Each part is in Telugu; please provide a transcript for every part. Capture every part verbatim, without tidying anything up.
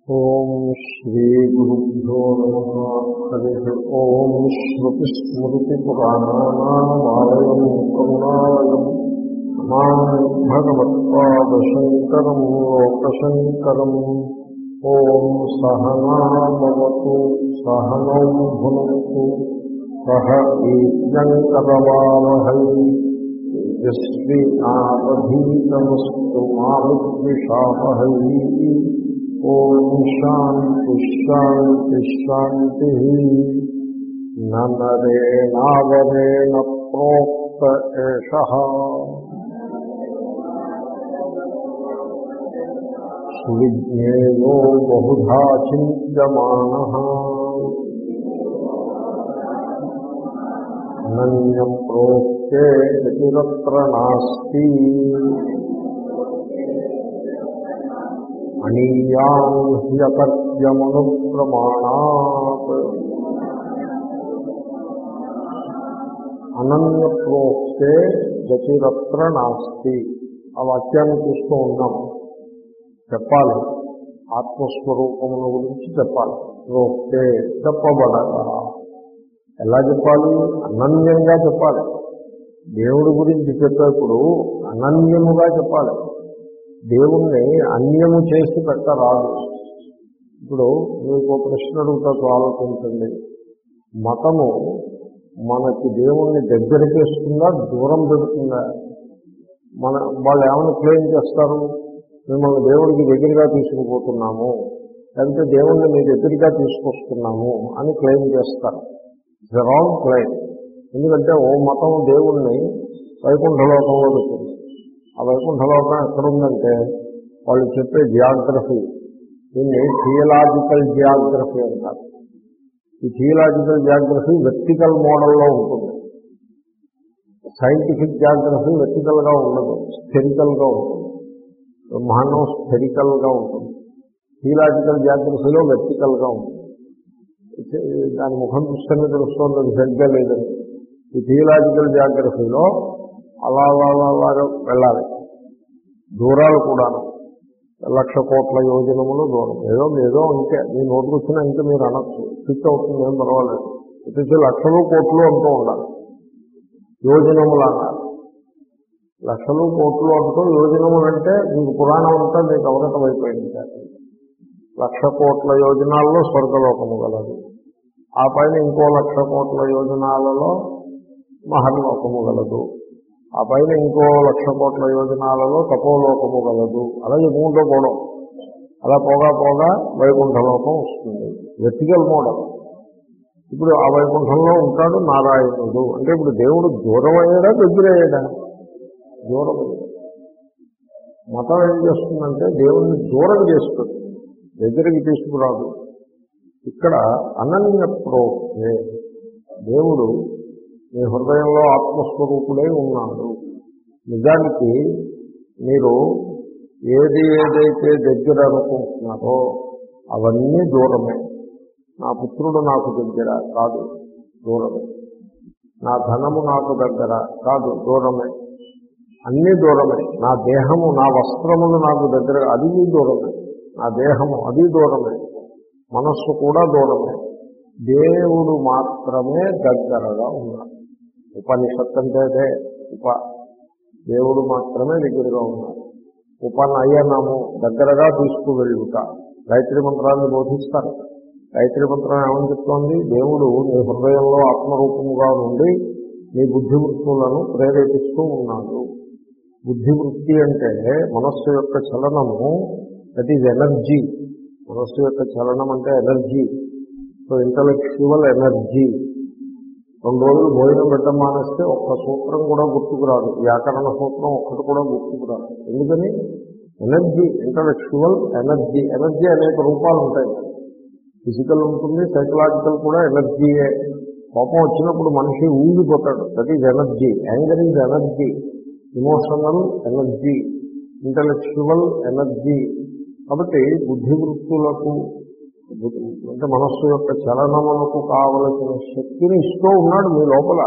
ఓం శ్రీ గురుభ్యో నమః. హరి ఓం. శ్రుతిస్మృతిపురాణానామాలయం కరుణాలయం నమామి భగవత్పాదశంకరం లోకశంకరం. ఓం సహనాభవతు సహనౌ భునక్తు సహ వీర్యంకరవావహై తేజస్వినావధీతమస్తు మా విద్విషావహై. ఓం శాంతి శాంతి శాంతి. నరేణావరేణ ప్రోక్త ఏషః సువిజ్ఞేయో బహుధా చింత్యమానః అనన్యం ప్రోక్తే గతిరత్ర నాస్తి. అనీయాన్ హ్యకర్యమను ప్రమాణాత్. అనన్య ప్రోక్తే గతిరత్ర నాస్తి. ఆ వాక్యాన్ని చూస్తూ ఉన్నాం. చెప్పాలి, ఆత్మస్వరూపముల గురించి చెప్పాలి. ప్రోక్తే చెప్పబడగా ఎలా చెప్పాలి? అనన్యంగా చెప్పాలి. దేవుడి గురించి చెప్పేప్పుడు అనన్యముగా చెప్పాలి. దేవుణ్ణి అన్యము చేసి పెట్టరాదు. ఇప్పుడు మీకు ప్రశ్న అడుగుతాకు ఆలోచించండి. మతము మనకి దేవుణ్ణి దగ్గర చేస్తుందా, దూరం పెడుతుందా? మన వాళ్ళు ఏమైనా క్లెయిమ్ చేస్తారు? మిమ్మల్ని దేవుడికి దగ్గరగా తీసుకుపోతున్నాము, లేకపోతే దేవుణ్ణి మీ దగ్గరగా తీసుకొస్తున్నాము అని క్లెయిమ్ చేస్తారు. It's wrong claim. ఎందుకంటే ఓ మతం దేవుణ్ణి వైకుంఠలోకంలో పెట్టింది. ఆ వైకుంఠలోకం ఎక్కడుందంటే వాళ్ళు చెప్పే జియాగ్రఫీ, దీన్ని థియలాజికల్ జియాగ్రఫీ అంటారు. ఈ థియలాజికల్ జియాగ్రఫీ వెర్టికల్ మోడల్లో ఉంటుంది. సైంటిఫిక్ జియాగ్రఫీ వెర్టికల్గా ఉండదు, స్ఫెరికల్గా ఉంటుంది. బ్రహ్మాండం స్ఫెరికల్గా ఉంటుంది. థియలాజికల్ జియాగ్రఫీలో వెర్టికల్గా ఉంటుంది. దాని ముఖం చూస్తేనే తెలుస్తుంది అది సరిగ్గా లేదని. ఈ థియలాజికల్ జియాగ్రఫీలో అలా అలాగా వెళ్ళాలి. దూరాలు కూడా లక్ష కోట్ల యోజనములు దూరం. ఏదో ఏదో ఇంకే మీ నోటుకు వచ్చినా ఇంకా మీరు అనొచ్చు, ఫిట్ అవుతుంది, ఏం పర్వాలేదు. ఇటు లక్షలు కోట్లు అంటూ ఉండాలి. యోజనములు అన్నారు. లక్షలు కోట్లు అంటూ యోజనములు అంటే మీకు పురాణం అంతా మీకు అవగతం అయిపోయింది. లక్ష కోట్ల యోజనాల్లో స్వర్గలోకము గలదు, ఆ పైన ఇంకో లక్ష కోట్ల యోజనాలలో మహర్లోకము గలదు, ఆ పైన ఇంకో లక్ష కోట్ల యోజనాలలో తపోలోకము గలదు. అలా చెప్పుకుంటూ పోవడం. అలా పోగా పోగా వైకుంఠలోకం వస్తుంది. Vertical model. ఇప్పుడు ఆ వైకుంఠంలో ఉంటాడు నారాయణుడు. అంటే ఇప్పుడు దేవుడు దూరం అయ్యాడా, దగ్గర అయ్యాడా? దూరం అయ్యాడు. మతం ఏం చేస్తుందంటే దేవుణ్ణి దూరం చేస్తుంది, దగ్గరికి తీసుకురాదు. ఇక్కడ అనన్య ప్రోక్తే, దేవుడు మీ హృదయంలో ఆత్మస్వరూపుడై ఉన్నాడు. నిజానికి మీరు ఏది ఏదైతే దగ్గర అనుకుంటున్నారో అవన్నీ దూరమే. నా పుత్రుడు నాకు దగ్గర కాదు, దూరమే. నా ధనము నాకు దగ్గర కాదు, దూరమే. అన్నీ దూరమే. నా దేహము, నా వస్త్రములు నాకు దగ్గర, అది దూరమే. నా దేహము అది దూరమే. మనస్సు కూడా దూరమే. దేవుడు మాత్రమే దగ్గరగా ఉన్నాడు. ఉపనిషత్తు అంటే అదే ఉప, దేవుడు మాత్రమే దగ్గరగా ఉన్నాడు. ఉపనయనము, దగ్గరగా తీసుకువెళ్ళుట. గాయత్రి మంత్రాన్ని బోధిస్తారు. గాయత్రి మంత్రం ఏమని చెప్తోంది? దేవుడు నీ హృదయంలో ఆత్మరూపముగా నుండి నీ బుద్ధివృత్తులను ప్రేరేపిస్తూ ఉన్నాడు. బుద్ధివృత్తి అంటే మనస్సు యొక్క చలనము, దట్ ఈజ్ ఎనర్జీ. మనస్సు యొక్క చలనం అంటే ఎనర్జీ. So intellectual energy. రెండు రోజులు భోజనం పెట్టడం మానేస్తే ఒక్క సూత్రం కూడా గుర్తుకురాదు, వ్యాకరణ సూత్రం ఒక్కటి కూడా గుర్తుకురాదు. ఎందుకని? Energy, intellectual energy. ఎనర్జీ అనేక రూపాలు ఉంటాయి. ఫిజికల్ ఉంటుంది, సైకలాజికల్ కూడా ఎనర్జీయే. కోపం వచ్చినప్పుడు మనిషి ఊగిపోతాడు, that is energy. Anger is energy. Emotional energy, intellectual energy. కాబట్టి బుద్ధివృత్తులకు, అంటే మనస్సు యొక్క చలనములకు కావలసిన శక్తిని ఇస్తూ ఉన్నాడు మీ లోపల.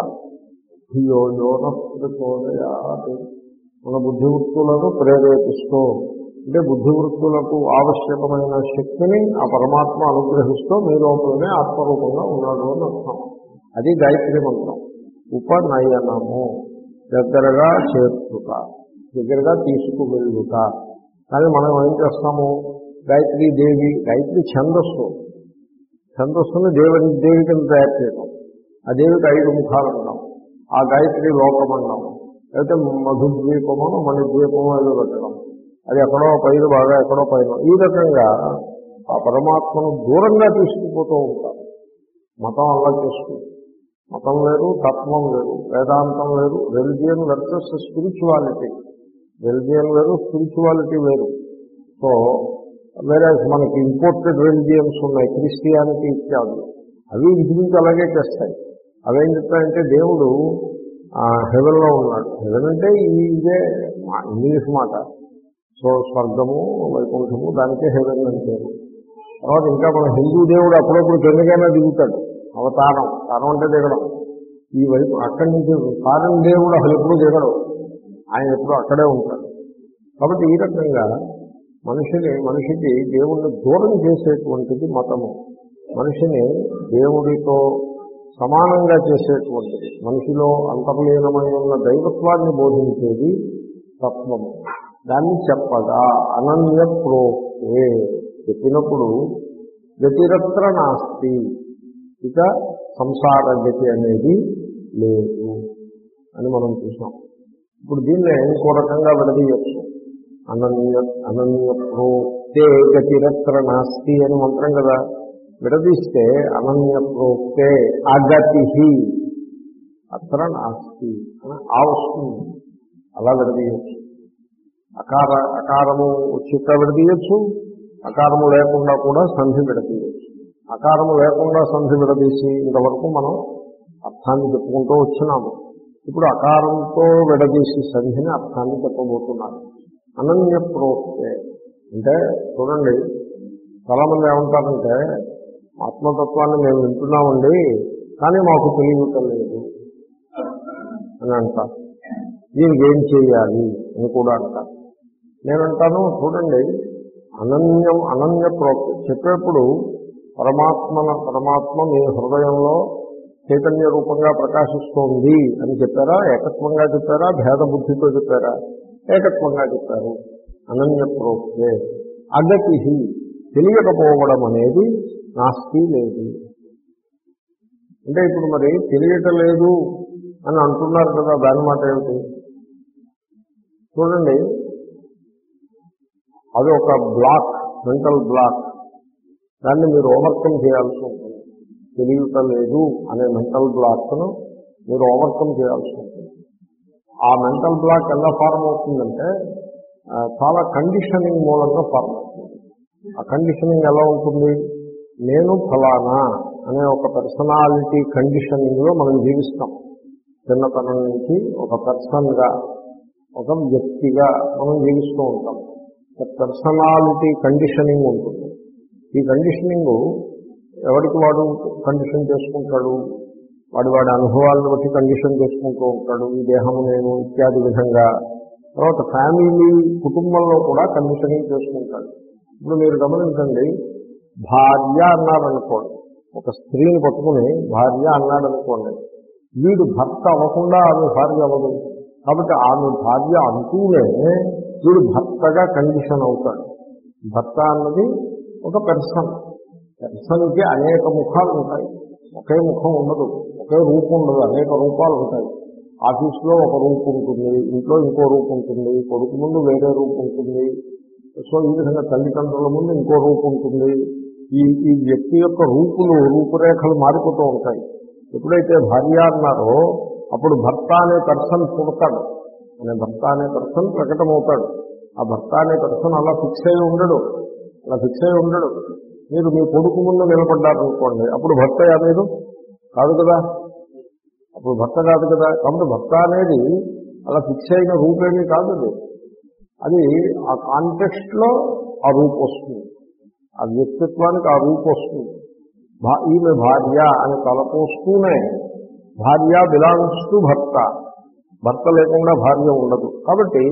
ధియో యోన ప్రచోదయాత్, మన బుద్ధివృత్తులను ప్రేరేపిస్తూ అంటే బుద్ధివృత్తులకు ఆవశ్యకమైన శక్తిని ఆ పరమాత్మ అనుగ్రహిస్తూ మీ లోపలనే ఆత్మరూపంగా ఉన్నాడు అని అర్థం. అది గాయత్రి మంత్రం. ఉపనయనము, దగ్గరగా చేర్చుట, దగ్గరగా తీసుకువెళ్ళుట. కానీ మనం ఏం చేస్తాము, గాయత్రీ దేవి, గాయత్రి ఛందస్సు, ఛందస్సుని దేవి దేవి కింద తయారు చేయడం, ఆ దేవికి ఐదు ముఖాలు అన్నాం, ఆ గాయత్రి లోకం అన్నాం, లేకపోతే మధుద్వీపము మణిద్వీపము ఏదో పెట్టడం, అది ఎక్కడో పైన బాగా ఎక్కడో పైన. ఈ రకంగా ఆ పరమాత్మను దూరంగా తీసుకుపోతూ ఉంటారు. మతం అలా చేసుకుంది. మతం లేదు, తత్వం లేదు, వేదాంతం లేదు. రెలిజియన్ వర్సెస్ స్పిరిచువాలిటీ, రెలిజియన్ వేరు, స్పిరిచువాలిటీ వేరు. సో వేరే మనకి ఇంపోర్టెడ్ రెలిజియన్స్ ఉన్నాయి, క్రిస్టియానిటీ ఇత్యాది, అవి ఇంచుమించు అలాగే చేస్తాయి. అవేం చెప్తాయంటే దేవుడు హెవెన్లో ఉన్నాడు. హెవెన్ అంటే ఇదే ఇంగ్లీష్ మాట. సో స్వర్గము వైకుంఠము దానికే హెవెన్ అంటే. తర్వాత ఇంకా మన హిందూ దేవుడు అప్పుడప్పుడు కిందకైనా దిగుతాడు, అవతారం, తారం అంటే దిగడం. ఈ వైపు అక్కడి నుంచి ఫారెన్ దేవుడు అసలు ఎప్పుడూ దిగడు, ఆయన ఎప్పుడూ అక్కడే ఉంటాడు. కాబట్టి ఈ రకంగా మనిషిని మనిషికి దేవుణ్ణి దూరం చేసేటువంటిది మతము. మనిషిని దేవుడితో సమానంగా చేసేటువంటిది, మనిషిలో అంతర్లీనమై ఉన్న దైవత్వాన్ని బోధించేది తత్వము. దాన్ని చెప్పగా అనన్య ప్రోక్తే చెప్పినప్పుడు గతిరత్ర నాస్తి, ఇక సంసార గతి అనేది లేదు అని మనం చూసాం. ఇప్పుడు దీన్నే ఇంకో రకంగా విడదీయచ్చు. అనన్య అనన్య ప్రోక్తే గతిరత్ర నాస్తి అని మంత్రం కదా, విడదీస్తే అనన్య ప్రోక్తే అగతి అత్ర నాస్తి అని ఆ వస్తుంది. అలా విడదీయచ్చు. అకార అకారము చిత్త విడదీయచ్చు, అకారము లేకుండా కూడా సంధి విడదీయచ్చు. అకారము లేకుండా సంధి విడదీసి ఇంతవరకు మనం అర్థాన్ని చెప్పుకుంటూ వచ్చినాము. ఇప్పుడు అకారంతో విడదీసి సంధిని అర్థాన్ని చెప్పబోతున్నాను. అనన్య ప్రోక్తే అంటే చూడండి, చాలామంది ఏమంటారంటే ఆత్మతత్వాన్ని మేము వింటున్నామండి కానీ మాకు తెలియటం లేదు అని అంటారు. దీనికి ఏం చేయాలి అని కూడా అంటారు. నేనంటాను చూడండి, అనన్యం అనన్య ప్రోక్తి చెప్పేప్పుడు పరమాత్మన పరమాత్మ మీ హృదయంలో చైతన్య రూపంగా ప్రకాశిస్తోంది అని చెప్పారా, ఏకత్వంగా చెప్పారా, భేద బుద్ధితో చెప్పారా? ఏకత్వంగా చెప్పారు. అనన్య ప్రోక్తే అగతి తెలియకపోవడం అనేది నాస్తి లేదు. అంటే ఇప్పుడు మరి తెలియటం లేదు అని అంటున్నారు కదా, దాని మాట ఏమిటి చూడండి. అది ఒక బ్లాక్, మెంటల్ బ్లాక్. దాన్ని మీరు ఓవర్కమ్ చేయాల్సి ఉంటుంది. తెలియటం లేదు అనే మెంటల్ బ్లాక్ను మీరు ఓవర్కమ్ చేయాల్సి ఉంటుంది. ఆ మెంటల్ బ్లాక్ ఎలా ఫార్మ్ అవుతుందంటే చాలా కండిషనింగ్ మూలంగా ఫార్మ్ అవుతుంది. ఆ కండిషనింగ్ ఎలా ఉంటుంది? నేను ఫలానా అనే ఒక పర్సనాలిటీ కండిషనింగ్లో మనం జీవిస్తాం. చిన్నతనం నుంచి ఒక పర్సన్గా, ఒక వ్యక్తిగా మనం జీవిస్తూ ఉంటాం. పర్సనాలిటీ కండిషనింగ్ ఉంటుంది. ఈ కండిషనింగ్ ఎవరికి వాడు కండిషన్ చేసుకుంటాడు, వాడి వాడి అనుభవాలను బట్టి కండిషన్ చేసుకుంటూ ఉంటాడు. ఈ దేహము నేను ఇత్యాది విధంగా. తర్వాత ఫ్యామిలీ, కుటుంబంలో కూడా కండిషనింగ్ చేసుకుంటాడు. ఇప్పుడు మీరు గమనించండి, భార్య అన్నారనుకోండి, ఒక స్త్రీని పట్టుకుని భార్య అన్నాడనుకోండి, వీడు భర్త అవ్వకుండా ఆమె భార్య అవ్వదు. కాబట్టి ఆమె భార్య అంటూనే వీడు భర్తగా కండిషన్ అవుతాడు. భర్త అన్నది ఒక పెర్సన్. పెర్సన్కి అనేక ముఖాలు ఉంటాయి, ఒకే ముఖం ఉండదు, ఒకే రూపం ఉండదు, అనేక రూపాలు ఉంటాయి. ఆఫీస్లో ఒక రూపు ఉంటుంది, ఇంట్లో ఇంకో రూపు ఉంటుంది, కొడుకు ముందు వేరే రూపు ఉంటుంది. సో ఈ విధంగా తల్లిదండ్రుల ముందు ఇంకో రూపు ఉంటుంది. ఈ ఈ వ్యక్తి యొక్క రూపులు, రూపురేఖలు మారిపోతూ ఉంటాయి. ఎప్పుడైతే భార్య అన్నారో అప్పుడు భర్త అనే పర్సన్ పుడతాడు, అనే భర్త అనే పర్సన్ ప్రకటమవుతాడు. ఆ భర్త అనే పర్సన్ అలా ఫిక్స్ అయి ఉండడు, అలా ఫిక్స్ అయి ఉండడు. మీరు మీ కొడుకు ముందు నిలబడ్డారనుకోండి, అప్పుడు భర్త అనేది కాదు కదా, అప్పుడు భర్త కాదు కదా. కాబట్టి భర్త అనేది అలా ఫిక్స్ అయిన రూపేమీ కాదు. అది అది ఆ కాంటెక్స్ట్లో ఆ రూపు వస్తుంది, ఆ వ్యక్తిత్వానికి ఆ రూపు వస్తుంది. భా ఈమె భార్య అని తలపోస్తూనే భార్య బిలాంగ్స్ టు భర్త, భర్త లేకుండా భార్య ఉండదు. కాబట్టి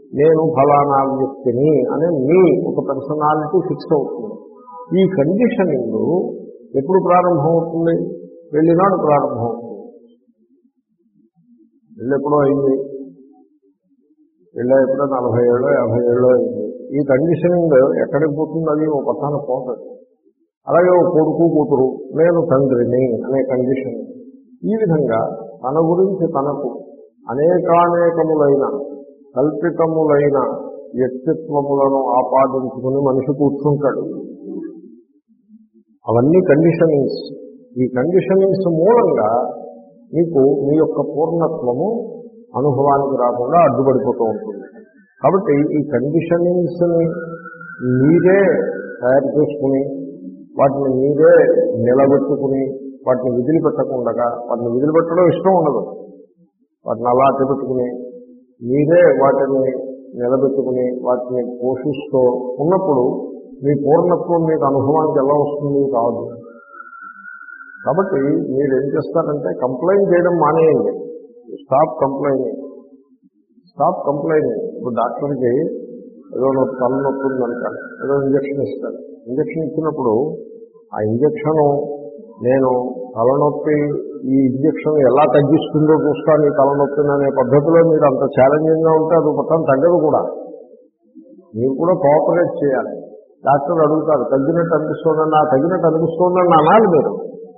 నేను ఫలానా వ్యక్తిని అనే మీ ఒక పర్సనాలిటీ ఫిక్స్ అవుతుంది. ఈ కండిషనింగ్ ఎప్పుడు ప్రారంభమవుతుంది? వెళ్ళినాడు ప్రారంభమవుతుంది. వెళ్ళి ఎప్పుడో అయింది, వెళ్ళా ఎప్పుడో నలభై ఏళ్ళో యాభై ఏళ్ళో అయింది. ఈ కండిషనింగ్ ఎక్కడికి పోతుంది? అది ఒక పక్కన పోతుంది. అలాగే ఒక కొడుకు కూతురు నేను తండ్రిని అనే కండిషన్. ఈ విధంగా తన గురించి తనకు అనేకానేకములైన కల్పితములైన వ్యక్తిత్వములను ఆపాదించుకుని మనిషి కూర్చుంటాడు. అవన్నీ కండిషనింగ్స్. ఈ కండిషనింగ్స్ మూలంగా మీకు మీ యొక్క పూర్ణత్వము అనుభవానికి రాకుండా అడ్డుపడిపోతూ ఉంటుంది. కాబట్టి ఈ కండిషనింగ్స్ని మీరే తయారు చేసుకుని వాటిని మీరే నిలబెట్టుకుని వాటిని విదిలిపెట్టకుండా, వాటిని విదిలిపెట్టడం ఇష్టం ఉండదు, వాటిని అలా పెట్టుకుని మీరే వాటిని నిలబెట్టుకుని వాటిని పోషిస్తూ ఉన్నప్పుడు మీ పూర్ణత్వం మీకు అనుభవానికి ఎలా వస్తుంది? కాదు. కాబట్టి మీరు ఏం చేస్తారంటే కంప్లైంట్ చేయడం మానేయండి. Stop complaining, stop complaining. ఇప్పుడు డాక్టర్కి ఏదో నొప్పి తల నొప్పి ఉందనుకోండి, ఏదో ఇంజక్షన్ ఇస్తారు. ఇంజక్షన్ ఇచ్చినప్పుడు ఆ ఇంజక్షను నేను తలనొప్పి ఈ ఇంజక్షన్ ఎలా తగ్గిస్తుందో చూస్తాను ఈ తలనొప్పిని అనే పద్ధతిలో మీరు అంత ఛాలెంజింగ్గా ఉంటే అది మొత్తం తగ్గదు కూడా. మీరు కూడా కోఆపరేట్ చేయాలి. డాక్టర్ అడుగుతారు తగ్గినట్టు అనిపిస్తుందని, నా తగ్గినట్టు అనిపిస్తుందని అనాలి. మీరు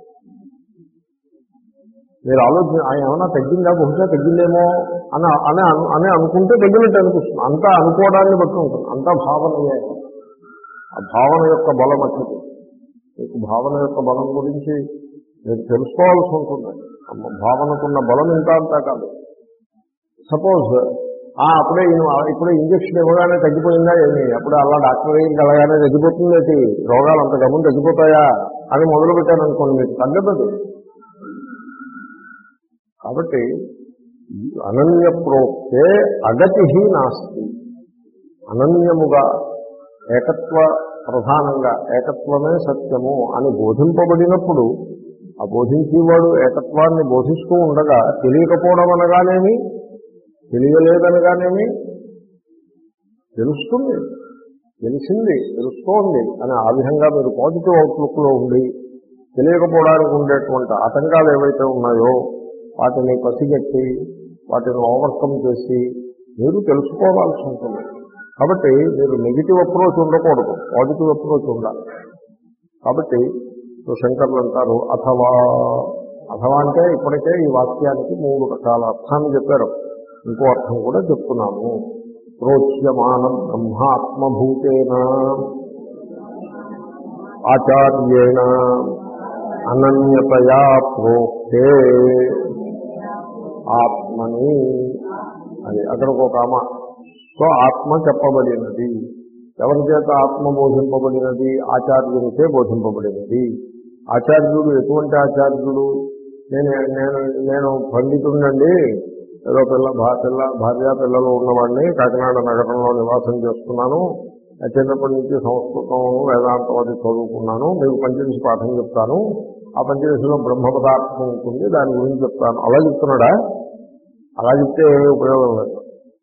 మీరు ఆలోచన ఏమన్నా తగ్గిందా, బహుశా తగ్గిందేమో అని అని అని అనుకుంటే తగ్గినట్టు అనిపిస్తుంది. అంతా అనుకోవడాన్ని బట్టి ఉంటుంది, అంతా భావనయే. ఆ భావన యొక్క బలం అట్టిది. మీకు భావన యొక్క బలం గురించి మీరు తెలుసుకోవాల్సి ఉంటుంది. భావనకున్న బలం ఇంకా అంతా కాదు. సపోజ్ అప్పుడే ఇప్పుడే ఇంజక్షన్ ఇవ్వగానే తగ్గిపోయిందా ఏమి, అప్పుడే అలా డాక్టర్ దగ్గరికి వెళ్ళగానే తగ్గిపోతుంది, రోగాలు అంత గమనం తగ్గిపోతాయా అని మొదలు పెట్టారనుకోండి, మీకు తగ్గదు. కాబట్టి అనన్య ప్రోక్తే అగతి నాస్తి. అనన్యముగా ఏకత్వ ప్రధానంగా ఏకత్వమే సత్యము అని బోధింపబడినప్పుడు ఆ బోధించేవాడు ఏకత్వాన్ని బోధిస్తూ ఉండగా తెలియకపోవడం అనగానేమి, తెలియలేదనగానేమి తెలుస్తుంది, తెలిసింది, తెలుస్తోంది అని ఆ విధంగా మీరు పాజిటివ్ అవుట్లుక్లో ఉండి తెలియకపోవడానికి ఉండేటువంటి ఆటంకాలు ఏవైతే ఉన్నాయో వాటిని పసిగట్టి వాటిని ఓవర్కమ్ చేసి మీరు తెలుసుకోవాల్సి ఉంటుంది. కాబట్టి మీరు నెగిటివ్ అప్రోచ్ ఉండకూడదు, పాజిటివ్ అప్రోచ్ ఉండాలి. కాబట్టి శంకర్లు అంటారు అథవా. అథవా అంటే ఇప్పటికే ఈ వాక్యానికి మూడు రకాల అర్థాన్ని చెప్పారు, ఇంకో అర్థం కూడా చెప్తున్నాము. ప్రోచ్యమానం బ్రహ్మాత్మభూతేన ఆచార్యేణ అనన్యతయా ప్రోక్తే ఆత్మని. అది అక్కడ ఒక కామ. సో ఆత్మ చెప్పబడినది. ఎవరి చేత ఆత్మ బోధింపబడినది? ఆచార్యునిచే బోధింపబడినది. ఆచార్యుడు ఎటువంటి ఆచార్యుడు? నేను నేను నేను పండితుడినండి, ఏదో పిల్ల పిల్ల భార్య పిల్లలు ఉన్నవాడిని, కాకినాడ నగరంలో నివాసం చేస్తున్నాను, చిన్నప్పటి నుంచి సంస్కృతం వేదాంతం అది చదువుకున్నాను, మీకు పంచదశి పాఠం చెప్తాను, ఆ పంచదశిలో బ్రహ్మ పదార్థం ఉంటుంది, దాని గురించి చెప్తాను. అలా చెప్తున్నాడా? అలా చెప్తే ఏమీ ఉపయోగం లేదు.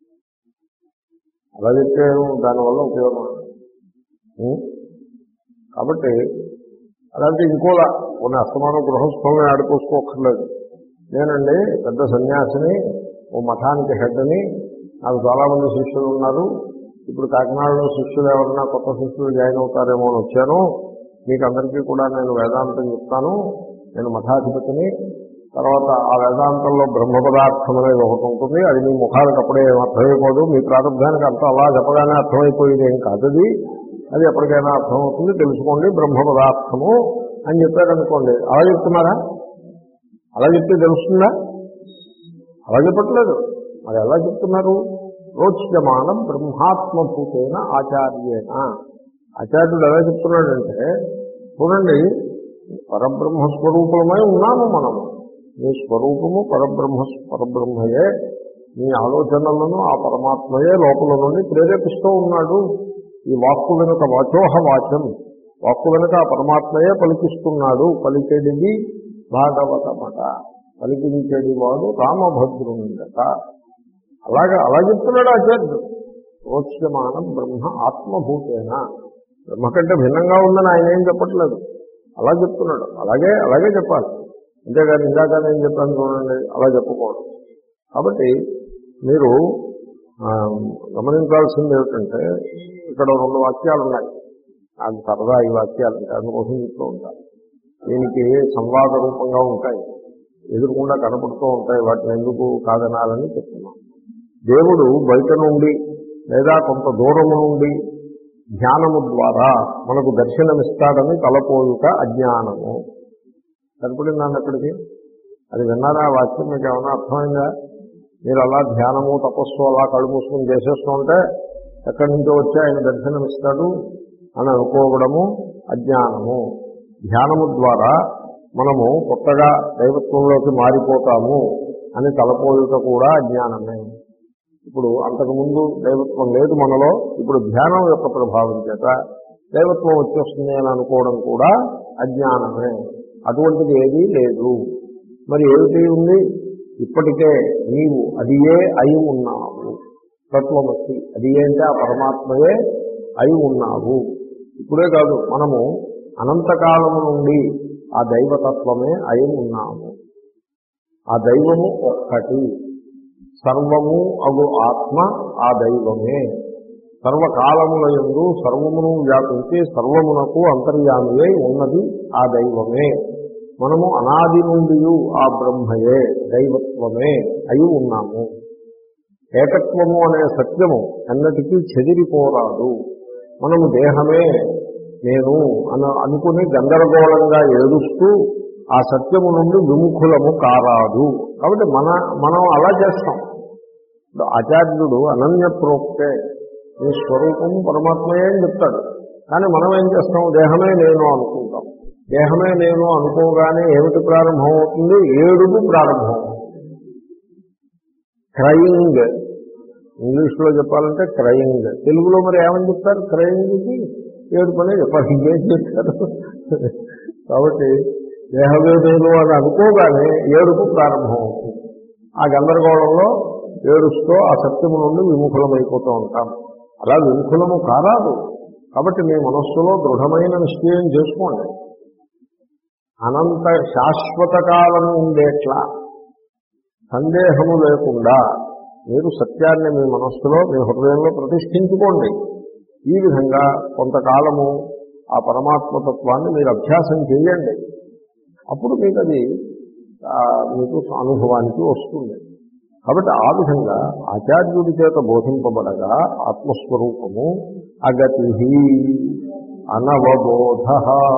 అలా చెప్తే దానివల్ల ఉపయోగం లేదు. కాబట్టి అలాంటి ఇంకోలా కొన్ని అస్తమానం గృహస్థులను ఆడిపోసుకోక్కర్లేదు. నేనండి పెద్ద సన్యాసిని, ఓ మఠానికి హెడ్ని, నాకు చాలామంది శిష్యులు ఉన్నారు, ఇప్పుడు కాకినాడలో శిష్యులు ఎవరైనా కొత్త శిష్యులు జాయిన్ అవుతారేమో అని వచ్చాను, మీకు అందరికీ కూడా నేను వేదాంతం చెప్తాను, నేను మఠాధిపతిని, తర్వాత ఆ వేదాంతంలో బ్రహ్మ పదార్థం అనేది ఒకటి ఉంటుంది, అది మీ ముఖాలకు అప్పుడే అర్థమైపోదు, మీ ప్రారంభానికి అర్థం అలా చెప్పగానే అర్థమైపోయింది ఏం కాదది, అది ఎప్పటికైనా అర్థమవుతుంది, తెలుసుకోండి బ్రహ్మ పదార్థము అని చెప్పారనుకోండి. అలా చెప్తున్నారా? అలా చెప్తే తెలుస్తుందా? అలా చెప్పట్లేదు. మరి ఎలా చెప్తున్నారు? ప్రోచ్యమానం బ్రహ్మాత్మభూతైన ఆచార్యేన. ఆచార్యుడు ఎలా చెప్తున్నాడంటే, చూడండి పరబ్రహ్మస్వరూపమై ఉన్నాము మనము, మీ స్వరూపము పరబ్రహ్మ పరబ్రహ్మయే, మీ ఆలోచనలను ఆ పరమాత్మయే లోపల నుండి ప్రేరేపిస్తూ ఉన్నాడు. ఈ వాక్కు వెనుక వాచోహ వాచం, వాక్కు వెనుక ఆ పరమాత్మయే పలికిస్తున్నాడు. పలికేడిది భాగవతమట, పలికించేది వాడు రామభద్రునిదట. అలాగే అలా చెప్తున్నాడు ఆచార్యుడు. ప్రోచ్యమాన బ్రహ్మ ఆత్మభూతేన. బ్రహ్మ కంటే భిన్నంగా ఉందని ఆయన ఏం చెప్పట్లేదు, అలా చెప్తున్నాడు. అలాగే అలాగే చెప్పాలి, అంతేగాని ఇందాక నేను చెప్పాను చూడండి అలా చెప్పకూడదు. కాబట్టి మీరు గమనించాల్సింది ఏమిటంటే ఇక్కడ రెండు వాక్యాలు ఉన్నాయి. నాకు సరదా ఈ వాక్యాలు అంటే అందుకోసం చెప్తూ ఉంటాను. దీనికి సంవాద రూపంగా ఉంటాయి, ఎదురుకుండా కనపడుతూ ఉంటాయి, వాటిని ఎందుకు కాదనాలని చెప్తున్నాం. దేవుడు బయట నుండి లేదా కొంత దూరము నుండి ధ్యానము ద్వారా మనకు దర్శనమిస్తాడని తలపోయుట అజ్ఞానము. సరిపడిందాన్ని అక్కడికి అది విన్నారా? వాక్యం మీకు ఏమైనా అర్థమైందా? మీరు అలా ధ్యానము తపస్సు అలా కళ్ళు మూసుకుని చేసేస్తూ ఉంటే ఎక్కడి నుంచో వచ్చి ఆయన దర్శనమిస్తాడు అని అనుకోవడము అజ్ఞానము. ధ్యానము ద్వారా మనము కొత్తగా దైవత్వంలోకి మారిపోతాము అని తలపోయుట కూడా అజ్ఞానమే. ఇప్పుడు అంతకుముందు దైవత్వం లేదు మనలో, ఇప్పుడు ధ్యానం యొక్క ప్రభావం చేత దైవత్వం వచ్చేస్తుంది అని అనుకోవడం కూడా అజ్ఞానమే. అటువంటిది ఏదీ లేదు. మరి ఏమిటి ఉంది? ఇప్పటికే నీవు అదియే అయి ఉన్నావు. తత్వమసి అది అంటే ఆ పరమాత్మయే అయి ఉన్నావు. ఇప్పుడే కాదు, మనము అనంతకాలము నుండి ఆ దైవతత్వమే అయి ఉన్నాము. ఆ దైవము ఒక్కటి, సర్వము అగు ఆత్మ ఆ దైవమే. సర్వకాలములందు సర్వమును వ్యాపించి సర్వమునకు అంతర్యామియై ఉన్నది ఆ దైవమే. మనము అనాది నుండి ఆ బ్రహ్మయే దైవత్వమే అయి ఉన్నాము. ఏకత్వము అనే సత్యము ఎన్నటికీ చెదిరిపోరాదు. మనము దేహమే నేను అన అనుకుని గందరగోళంగా ఏడుస్తూ ఆ సత్యము నుండి విముఖులము కారాదు. కాబట్టి మన మనం అలా చేస్తాం. ఆచార్యుడు అనన్య ప్రోక్తే నీ స్వరూపము పరమాత్మయే అని చెప్తాడు. కానీ మనం ఏం చేస్తాం? దేహమే నేను అనుకుంటాం. దేహమే నేను అనుకోగానే ఏమిటి ప్రారంభం అవుతుంది? ఏడుపు ప్రారంభం. క్రయింగ్, ఇంగ్లీష్లో చెప్పాలంటే క్రయింగ్. తెలుగులో మరి ఏమని చెప్తారు? క్రయింగ్కి ఏడుపనే చెప్పాలి, ఇంకేం చెప్తారు? కాబట్టి దేహమే నేను అని అనుకోగానే ఏడుపు ప్రారంభం అవుతుంది. ఆ గందరగోళంలో ఏడుస్తూ ఆ సత్యము నుండి విముఖులమైపోతూ ఉంటాం. అలా విముఖులము కారాదు. కాబట్టి మీ మనస్సులో దృఢమైన నిశ్చయం చేసుకోండి. అనంత శాశ్వత కాలము ఉండేట్లా సందేహము లేకుండా మీరు సత్యాన్ని మీ మనస్సులో మీ హృదయంలో ప్రతిష్ఠించుకోండి. ఈ విధంగా కొంతకాలము ఆ పరమాత్మతత్వాన్ని మీరు అభ్యాసం చేయండి. అప్పుడు మీకు అది మీకు అనుభవానికి వస్తుంది. కాబట్టి ఆ విధంగా ఆచార్యుడి చేత బోధింపబడగా ఆత్మస్వరూపము అగతి అనవబోధ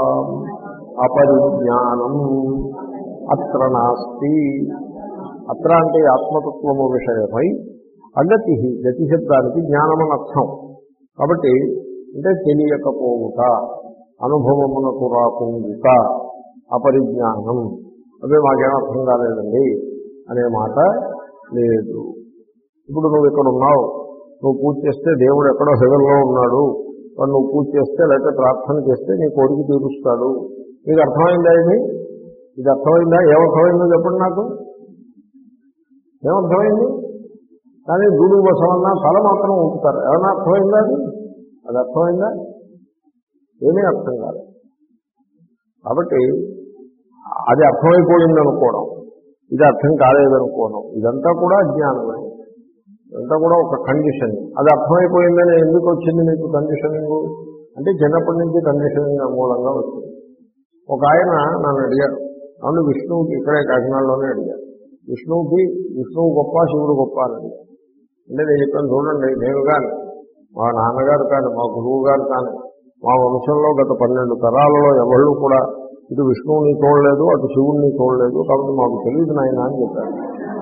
అపరిజ్ఞానం అత్ర నాస్తి. అత్ర అంటే ఆత్మతత్వము విషయమై అగతి, గతి శబ్దానికి జ్ఞానమని అర్థం. కాబట్టి అంటే తెలియకపోవుట, అనుభవమునకు రాకుండుట, అపరిజ్ఞానం. అదే మాకేం అర్థం కాలేదండి అనే మాట లేదు. ఇప్పుడు నువ్వు ఇక్కడ ఉన్నావు, నువ్వు పూజ చేస్తే దేవుడు ఎక్కడో హెవెన్లో ఉన్నాడు, వాడు నువ్వు పూజ చేస్తే లేకపోతే ప్రార్థన చేస్తే నీ కోరిక తీరుస్తాడు. నీకు అర్థమైందా? ఇది ఇది అర్థమైందా? ఏమర్థమైందో చెప్పండి నాకు. ఏమర్థమైంది? కానీ గుడు బసవన్నా తల మాత్రం ఊపుతారు. ఏమన్నా అర్థమైందా? అది అది అర్థమైందా? ఏమీ అర్థం కాదు. కాబట్టి అది అర్థమైపోయింది అనుకోవడం, ఇది అర్థం కాలేదనుకోవడం, ఇదంతా కూడా అజ్ఞానమే. ఇదంతా కూడా ఒక కండిషన్. అది అర్థమైపోయిందని ఎందుకు వచ్చింది మీకు కండిషనింగ్ అంటే చిన్నప్పటి నుంచి కండిషనింగ్ మూలంగా వచ్చింది. ఒక ఆయన నన్ను అడిగారు, అవును విష్ణువుకి, ఇక్కడే కాకినాడలోనే అడిగారు, విష్ణువుకి విష్ణువు గొప్ప శివుడు గొప్ప అని అడిగారు. అంటే నేను చెప్పాను, చూడండి నేను కానీ మా నాన్నగారు కానీ మా గురువు గారు కానీ మా వంశంలో గత పన్నెండు తరాలలో ఎవళ్ళు కూడా ఇటు విష్ణువుని చూడలేదు, అటు శివుణ్ణి చూడలేదు, కాబట్టి మాకు తెలియదు నాయన అని చెప్పారు.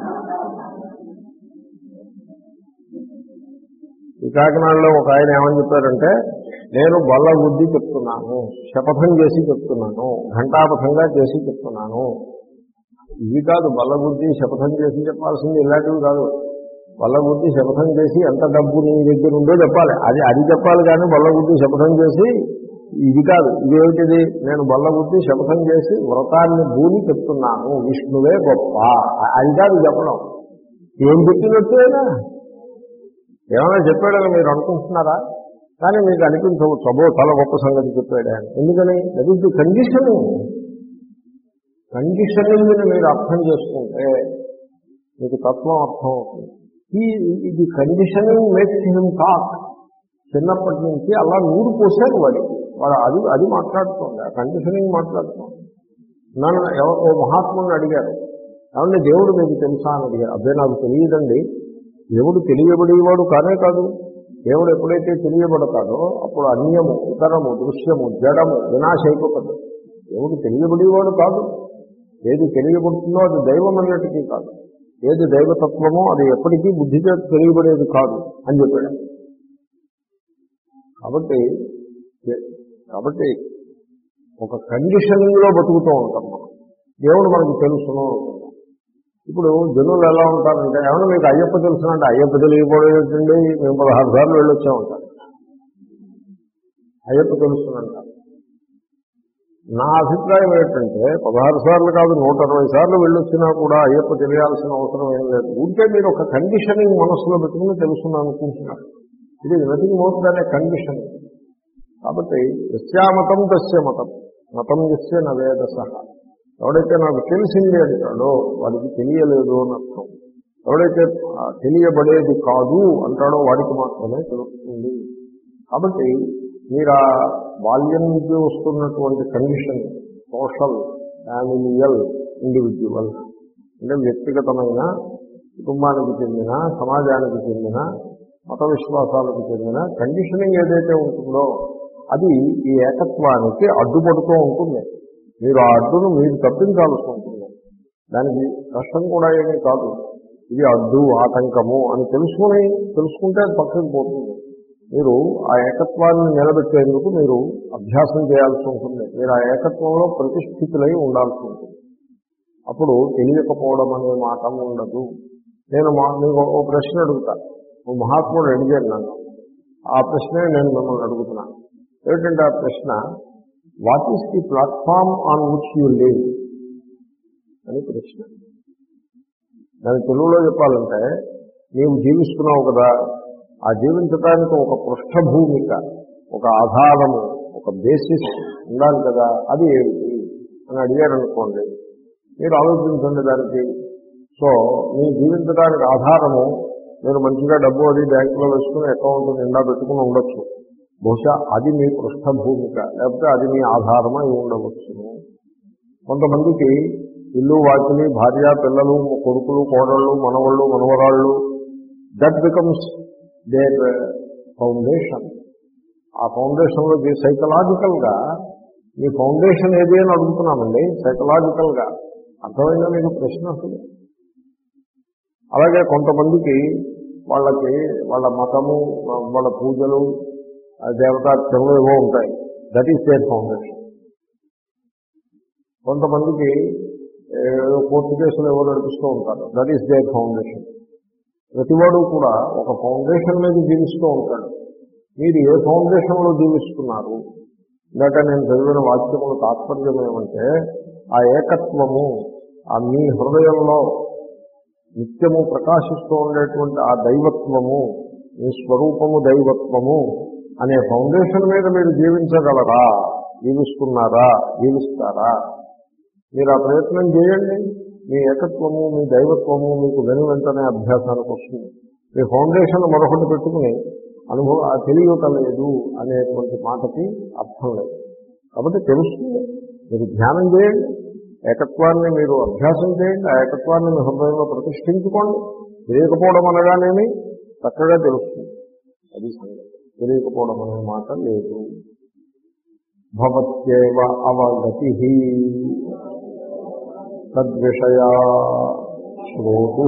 ఈ కాకినాడలో ఒక ఆయన ఏమని చెప్పారంటే, నేను బల్ల బుద్ధి చెప్తున్నాను, శపథం చేసి చెప్తున్నాను, ఘంటాపథంగా చేసి చెప్తున్నాను. ఇవి కాదు బల్ల బుద్ధి శపథం చేసి చెప్పాల్సింది, ఇలాంటివి కాదు. బల్ల బుద్ధి శపథం చేసి ఎంత డబ్బు నీ దగ్గర ఉందో చెప్పాలి, అది అది చెప్పాలి. కానీ బల్ల బుద్ధి శపథం చేసి ఇది కాదు. ఇదేమిటిది? నేను బల్ల బుద్ధి శపథం చేసి వ్రతాన్ని భూమి చెప్తున్నాను, విష్ణువే గొప్ప, అది కాదు చెప్పడం. ఏం చెప్పినట్టేనా? ఏమైనా చెప్పాడని మీరు అనుకుంటున్నారా? కానీ మీకు అనిపించవచ్చు, అబ్బో చాలా గొప్ప సంగతి చెప్పాడు అని. ఎందుకని? That is the conditioning. కండిషనింగ్ని మీరు అర్థం చేసుకుంటే మీకు తత్వం అర్థం అవుతుంది. ఈ ఇది కండిషనింగ్ మేక్స్ హిమ్ టాక్. చిన్నప్పటి నుంచి అలా నూరు పోసారు వాడికి. వాడు అది అది మాట్లాడుతోంది, ఆ కండిషనింగ్ మాట్లాడుతోంది. నన్ను ఓ మహాత్ముని అడిగారు, ఏమంటే దేవుడు మీకు తెలుసా అని అడిగారు. అదే నాకు తెలియదండి. దేవుడు తెలియబడేవాడు కానే కాదు. దేవుడు ఎప్పుడైతే తెలియబడతాడో అప్పుడు అన్యము, ఇతరము, దృశ్యము, జడము వినాశ అయిపోతుంది. దేవుడు తెలియబడేవాడు కాదు. ఏది తెలియబడుతుందో అది దైవం అన్నటికీ కాదు. ఏది దైవతత్వమో అది ఎప్పటికీ బుద్ధి చేత తెలియబడేది కాదు అని చెప్పాడు. కాబట్టి కాబట్టి ఒక కండిషనింగ్లో బతుకుతూ ఉంటాం మనం. దేవుడు మనకు తెలుసును అనుకుంటాం. ఇప్పుడు జనులు ఎలా ఉంటారంటే, ఏమన్నా మీకు అయ్యప్ప తెలుసునంటే, అయ్యప్ప తెలియకపోయేటండి మేము పదహారు సార్లు వెళ్ళొచ్చా ఉంటారు. అయ్యప్ప తెలుసునంటారు. నా అభిప్రాయం ఏంటంటే, పదహారు సార్లు కాదు నూట అరవై సార్లు వెళ్ళొచ్చినా కూడా అయ్యప్ప తెలియాల్సిన అవసరం ఏం లేదు. ఉంటే మీరు ఒక కండిషనింగ్ మనసులో పెట్టుకుని తెలుసుకుని అనుకుంటున్నారు. ఇది nothing more than a conditioning. కాబట్టి యస్యామతం తస్య మతం, మతం యస్య నవేద సహ. ఎవడైతే నాకు తెలిసింది అంటాడో వాడికి తెలియలేదు అని అర్థం. ఎవడైతే తెలియబడేది కాదు అంటాడో వాడికి మాత్రమే తెలుస్తుంది. కాబట్టి మీరు ఆ బాల్యం నుంచి వస్తున్నటువంటి కండిషన్, సోషల్, ఫ్యామిలియల్, ఇండివిజువల్, అంటే వ్యక్తిగతమైన, కుటుంబానికి చెందిన, సమాజానికి చెందిన, మత విశ్వాసాలకు చెందిన కండిషనింగ్ ఏదైతే ఉంటుందో అది ఈ ఏకత్వానికి అడ్డుపడుతూ ఉంటుంది. మీరు ఆ అడ్డును మీరు తప్పించాల్సి ఉంటుంది. దానికి కష్టం కూడా ఏమీ కాదు. ఇది అడ్డు, ఆటంకము అని తెలుసుకుని తెలుసుకుంటే అది పక్కకి పోతుంది. మీరు ఆ ఏకత్వాన్ని నిలబెట్టేందుకు మీరు అభ్యాసం చేయాల్సి ఉంటుంది. మీరు ఆ ఏకత్వంలో ప్రతిష్ఠితులై ఉండాల్సి ఉంటుంది. అప్పుడు తెలియకపోవడం అనే మాట ఉండదు. నేను మా మీకు ఓ ప్రశ్న అడుగుతాను. ఓ మహాత్ముడు అడిగారు నన్ను. ఆ ప్రశ్నే నేను మిమ్మల్ని అడుగుతున్నాను. ఏమిటంటే ఆ ప్రశ్న, what is the platform on which you live అని ప్రశ్న. దాని తెలుగులో చెప్పాలంటే, నీవు జీవిస్తున్నావు కదా, ఆ జీవించడానికి ఒక పృష్ఠభూమిక, ఒక ఆధారము, ఒక బేసిస్ ఉండాలి కదా, అది ఏమిటి అని అడిగారనుకోండి. మీరు ఆలోచించండి దానికి. సో మీ జీవించడానికి ఆధారము, మీరు మంచిగా డబ్బు అది బ్యాంకులో వేసుకుని అకౌంట్ నిండా పెట్టుకుని ఉండొచ్చు. బహుశా అది మీ పృష్ఠభూమిక, లేకపోతే అది మీ ఆధారమై ఉండవచ్చును. కొంతమందికి ఇల్లు, వాకిలి, భార్య, పిల్లలు, కొడుకులు, కోడళ్ళు, మనవళ్ళు, మనవరాళ్ళు, దట్ బికమ్స్ దేర్ ఫౌండేషన్. ఆ ఫౌండేషన్లో సైకలాజికల్గా మీ ఫౌండేషన్ ఏది అని అడుగుతున్నామండి. సైకలాజికల్గా అర్థమైందా మీకు ప్రశ్న అసలు? అలాగే కొంతమందికి వాళ్ళకి వాళ్ళ మతము, వాళ్ళ పూజలు, దేవతార్చనలు ఏవో ఉంటాయి. That is their foundation. కొంతమందికి కోర్టు కేసులు ఏవో నడిపిస్తూ ఉంటారు. That is their foundation. ప్రతివాడు కూడా ఒక ఫౌండేషన్ మీద జీవిస్తూ ఉంటాడు. మీరు ఏ ఫౌండేషన్లో జీవిస్తున్నారు? ఇందాక నేను చదివిన వాక్యముల తాత్పర్యం ఏమంటే, ఆ ఏకత్వము, ఆ మీ హృదయంలో నిత్యము ప్రకాశిస్తూ ఉండేటువంటి ఆ దైవత్వము, మీ స్వరూపము దైవత్వము అనే ఫౌండేషన్ మీద మీరు జీవించగలరా? జీవిస్తున్నారా? జీవిస్తారా? మీరు ఆ ప్రయత్నం చేయండి. మీ ఏకత్వము, మీ దైవత్వము మీకు వెను వెంటనే అభ్యాసానికి వస్తుంది. మీ ఫౌండేషన్ మరొకటి పెట్టుకుని అనుభవం తెలియటలేదు అనేటువంటి మాటకి అర్థం లేదు. కాబట్టి తెలుస్తుంది. మీరు ధ్యానం చేయండి, ఏకత్వాన్ని మీరు అభ్యాసం చేయండి, ఆ ఏకత్వాన్ని మీ హృదయంలో ప్రతిష్ఠించుకోండి. తెలియకపోవడం అనగానేమి చక్కగా తెలుస్తుంది. అది సంగతి. తెలియకపోవడం అనే మాట లేదు. భవత్యేవ అవగతి తద్విషయా శ్రోతు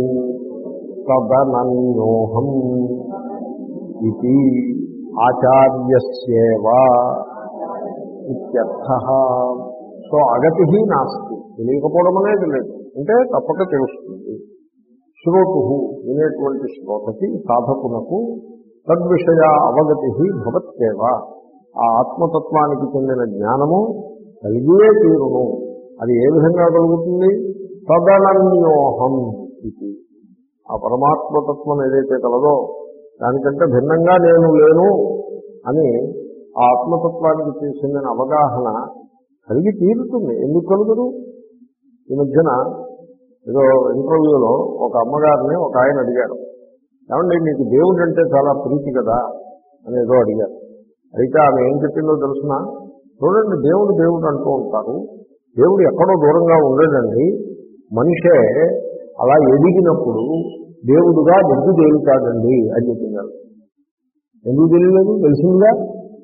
తదనన్యోహం ఇది ఆచార్యస్యేవ ఇత్యర్థః. సో అగతి నాస్తి, తెలియకపోవడం అనేది లేదు, అంటే తప్పక తెలుస్తుంది. శ్రోతు, వినేటువంటి శ్రోతకి, సాధకునకు తద్విషయ అవగతి భవత్యేవ, ఆ ఆత్మతత్వానికి చెందిన జ్ఞానము కలిగే తీరును. అది ఏ విధంగా కలుగుతుంది? తదనన్యోహం ఇది. ఆ పరమాత్మతత్వం ఏదైతే కలదో దానికంటే భిన్నంగా నేను లేను అని ఆ ఆత్మతత్వానికి చేసిన అవగాహన కలిగి తీరుతుంది. ఎందుకు కలుగుదు? ఈ మధ్యన ఏదో ఇంటర్వ్యూలో ఒక అమ్మగారిని ఒక ఆయన అడిగారు, ఏమండి నీకు దేవుడు అంటే చాలా ప్రీతి కదా అని ఏదో అడిగారు. అయితే ఆమె ఏం చెప్పిందో తెలుసునా, చూడండి దేవుడు దేవుడు అంటూ ఉంటారు, దేవుడు ఎక్కడో దూరంగా ఉండడండి, మనిషే అలా ఎదిగినప్పుడు దేవుడుగా ఎందుకు తేలుతాడండి అని చెప్తున్నారు. ఎందుకు తెలియలేదు? తెలిసిందిగా,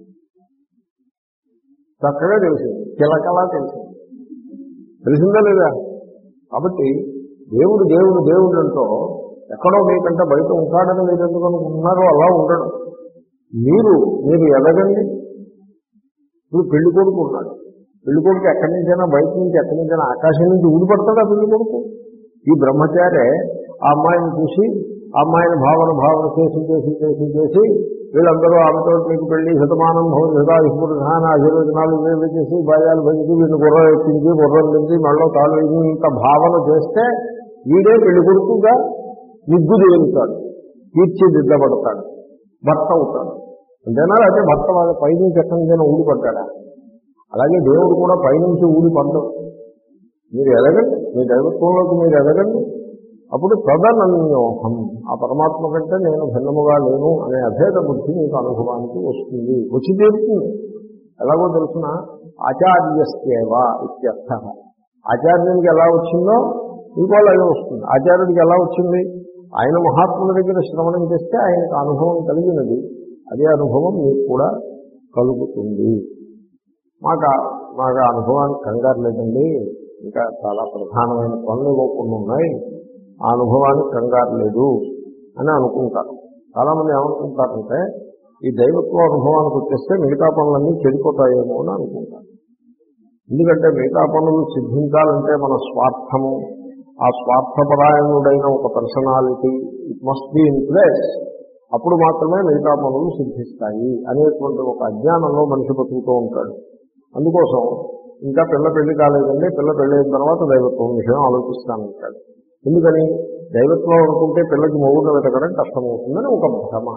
చక్కగా తెలిసింది, చిలకలా తెలిసింది. తెలిసిందా లేదా? కాబట్టి దేవుడు దేవుడు దేవుడు అంటూ ఎక్కడో మీకంటే బయట ఉంటాడని మీరు ఎందుకు అనుకుంటున్నారో అలా ఉండడం. మీరు మీరు ఎదగండి. ఇప్పుడు పెళ్లి కొడుకు ఉన్నాడు, పెళ్లి కొడుకు ఎక్కడి నుంచైనా బయట నుంచి ఎక్కడి నుంచైనా ఆకాశం నుంచి ఊడిపడతాడు ఆ పెళ్లి కొడుకు. ఈ బ్రహ్మచారే ఆ అమ్మాయిని చూసి ఆ అమ్మాయిని భావన భావన చేసి చేసి చేసి చేసి వీళ్ళందరూ ఆమెతో మీకు పెళ్లి శతమానం భవిష్యత్తున ఆశీర్వచనాలు ఇవే చేసి భయాలు భజించి వీడిని గుర్ర ఎక్కించి గుర్రం నుంచి మళ్ళీ తాను ఇంత భావన చేస్తే వీడే పెళ్లి కొడుకుగా నిగ్గు తేలుతాడు, తీర్చిదిద్దబడతాడు, భర్త అవుతాడు. అంతేనా? అయితే భర్త వాళ్ళ పైనుంచి ఎక్కడి నుంచైనా ఊడిపడ్డాడా? అలాగే దేవుడు కూడా పైనుంచి ఊడిపడ్డం. మీరు ఎదగండి, మీ దైవత్వంలోకి మీరు ఎదగండి. అప్పుడు తదనన్యోహం, ఆ పరమాత్మ కంటే నేను భిన్నముగా లేను అనే అభేద బుద్ధి మీకు అనుభవానికి వస్తుంది, వచ్చి తీరుతుంది. ఎలాగో తెలుసిన ఆచార్యస్యేవ ఇత్యర్థ. ఆచార్యునికి ఎలా వచ్చిందో ఇంకో అలాగే వస్తుంది. ఆచార్యుడికి ఎలా వచ్చింది? ఆయన మహాత్ముల దగ్గర శ్రవణం చేస్తే ఆయనకు అనుభవం కలిగినది, అదే అనుభవం మీకు కూడా కలుగుతుంది. మాకు మాకు అనుభవానికి కంగారు లేదండి, ఇంకా చాలా ప్రధానమైన పనులు ఇవ్వకుండా ఉన్నాయి, ఆ అనుభవానికి కంగారు లేదు అని అనుకుంటారు. చాలామంది ఏమనుకుంటారంటే ఈ దైవత్వ అనుభవానికి వచ్చేస్తే మిగతా పనులన్నీ చెడిపోతాయేమో అని అనుకుంటారు. ఎందుకంటే మిగతా పనులు సిద్ధించాలంటే మన స్వార్థము, ఆ స్వార్థపరాయణుడైన ఒక personality it must be in place, అప్పుడు మాత్రమే మిగతా పనులు సిద్ధిస్తాయి అనేటువంటి ఒక అజ్ఞానంలో మనిషి బతుకుతూ ఉంటాడు. అందుకోసం ఇంకా పిల్ల పెళ్లి కాలేదండి, పిల్ల పెళ్ళి అయిన తర్వాత దైవత్వం విషయం ఆలోచిస్తానంటాడు. ఎందుకని? దైవత్వం అనుకుంటే పిల్లకి మొగుడు వెతకడం కష్టమవుతుందని ఒక భ్రమ.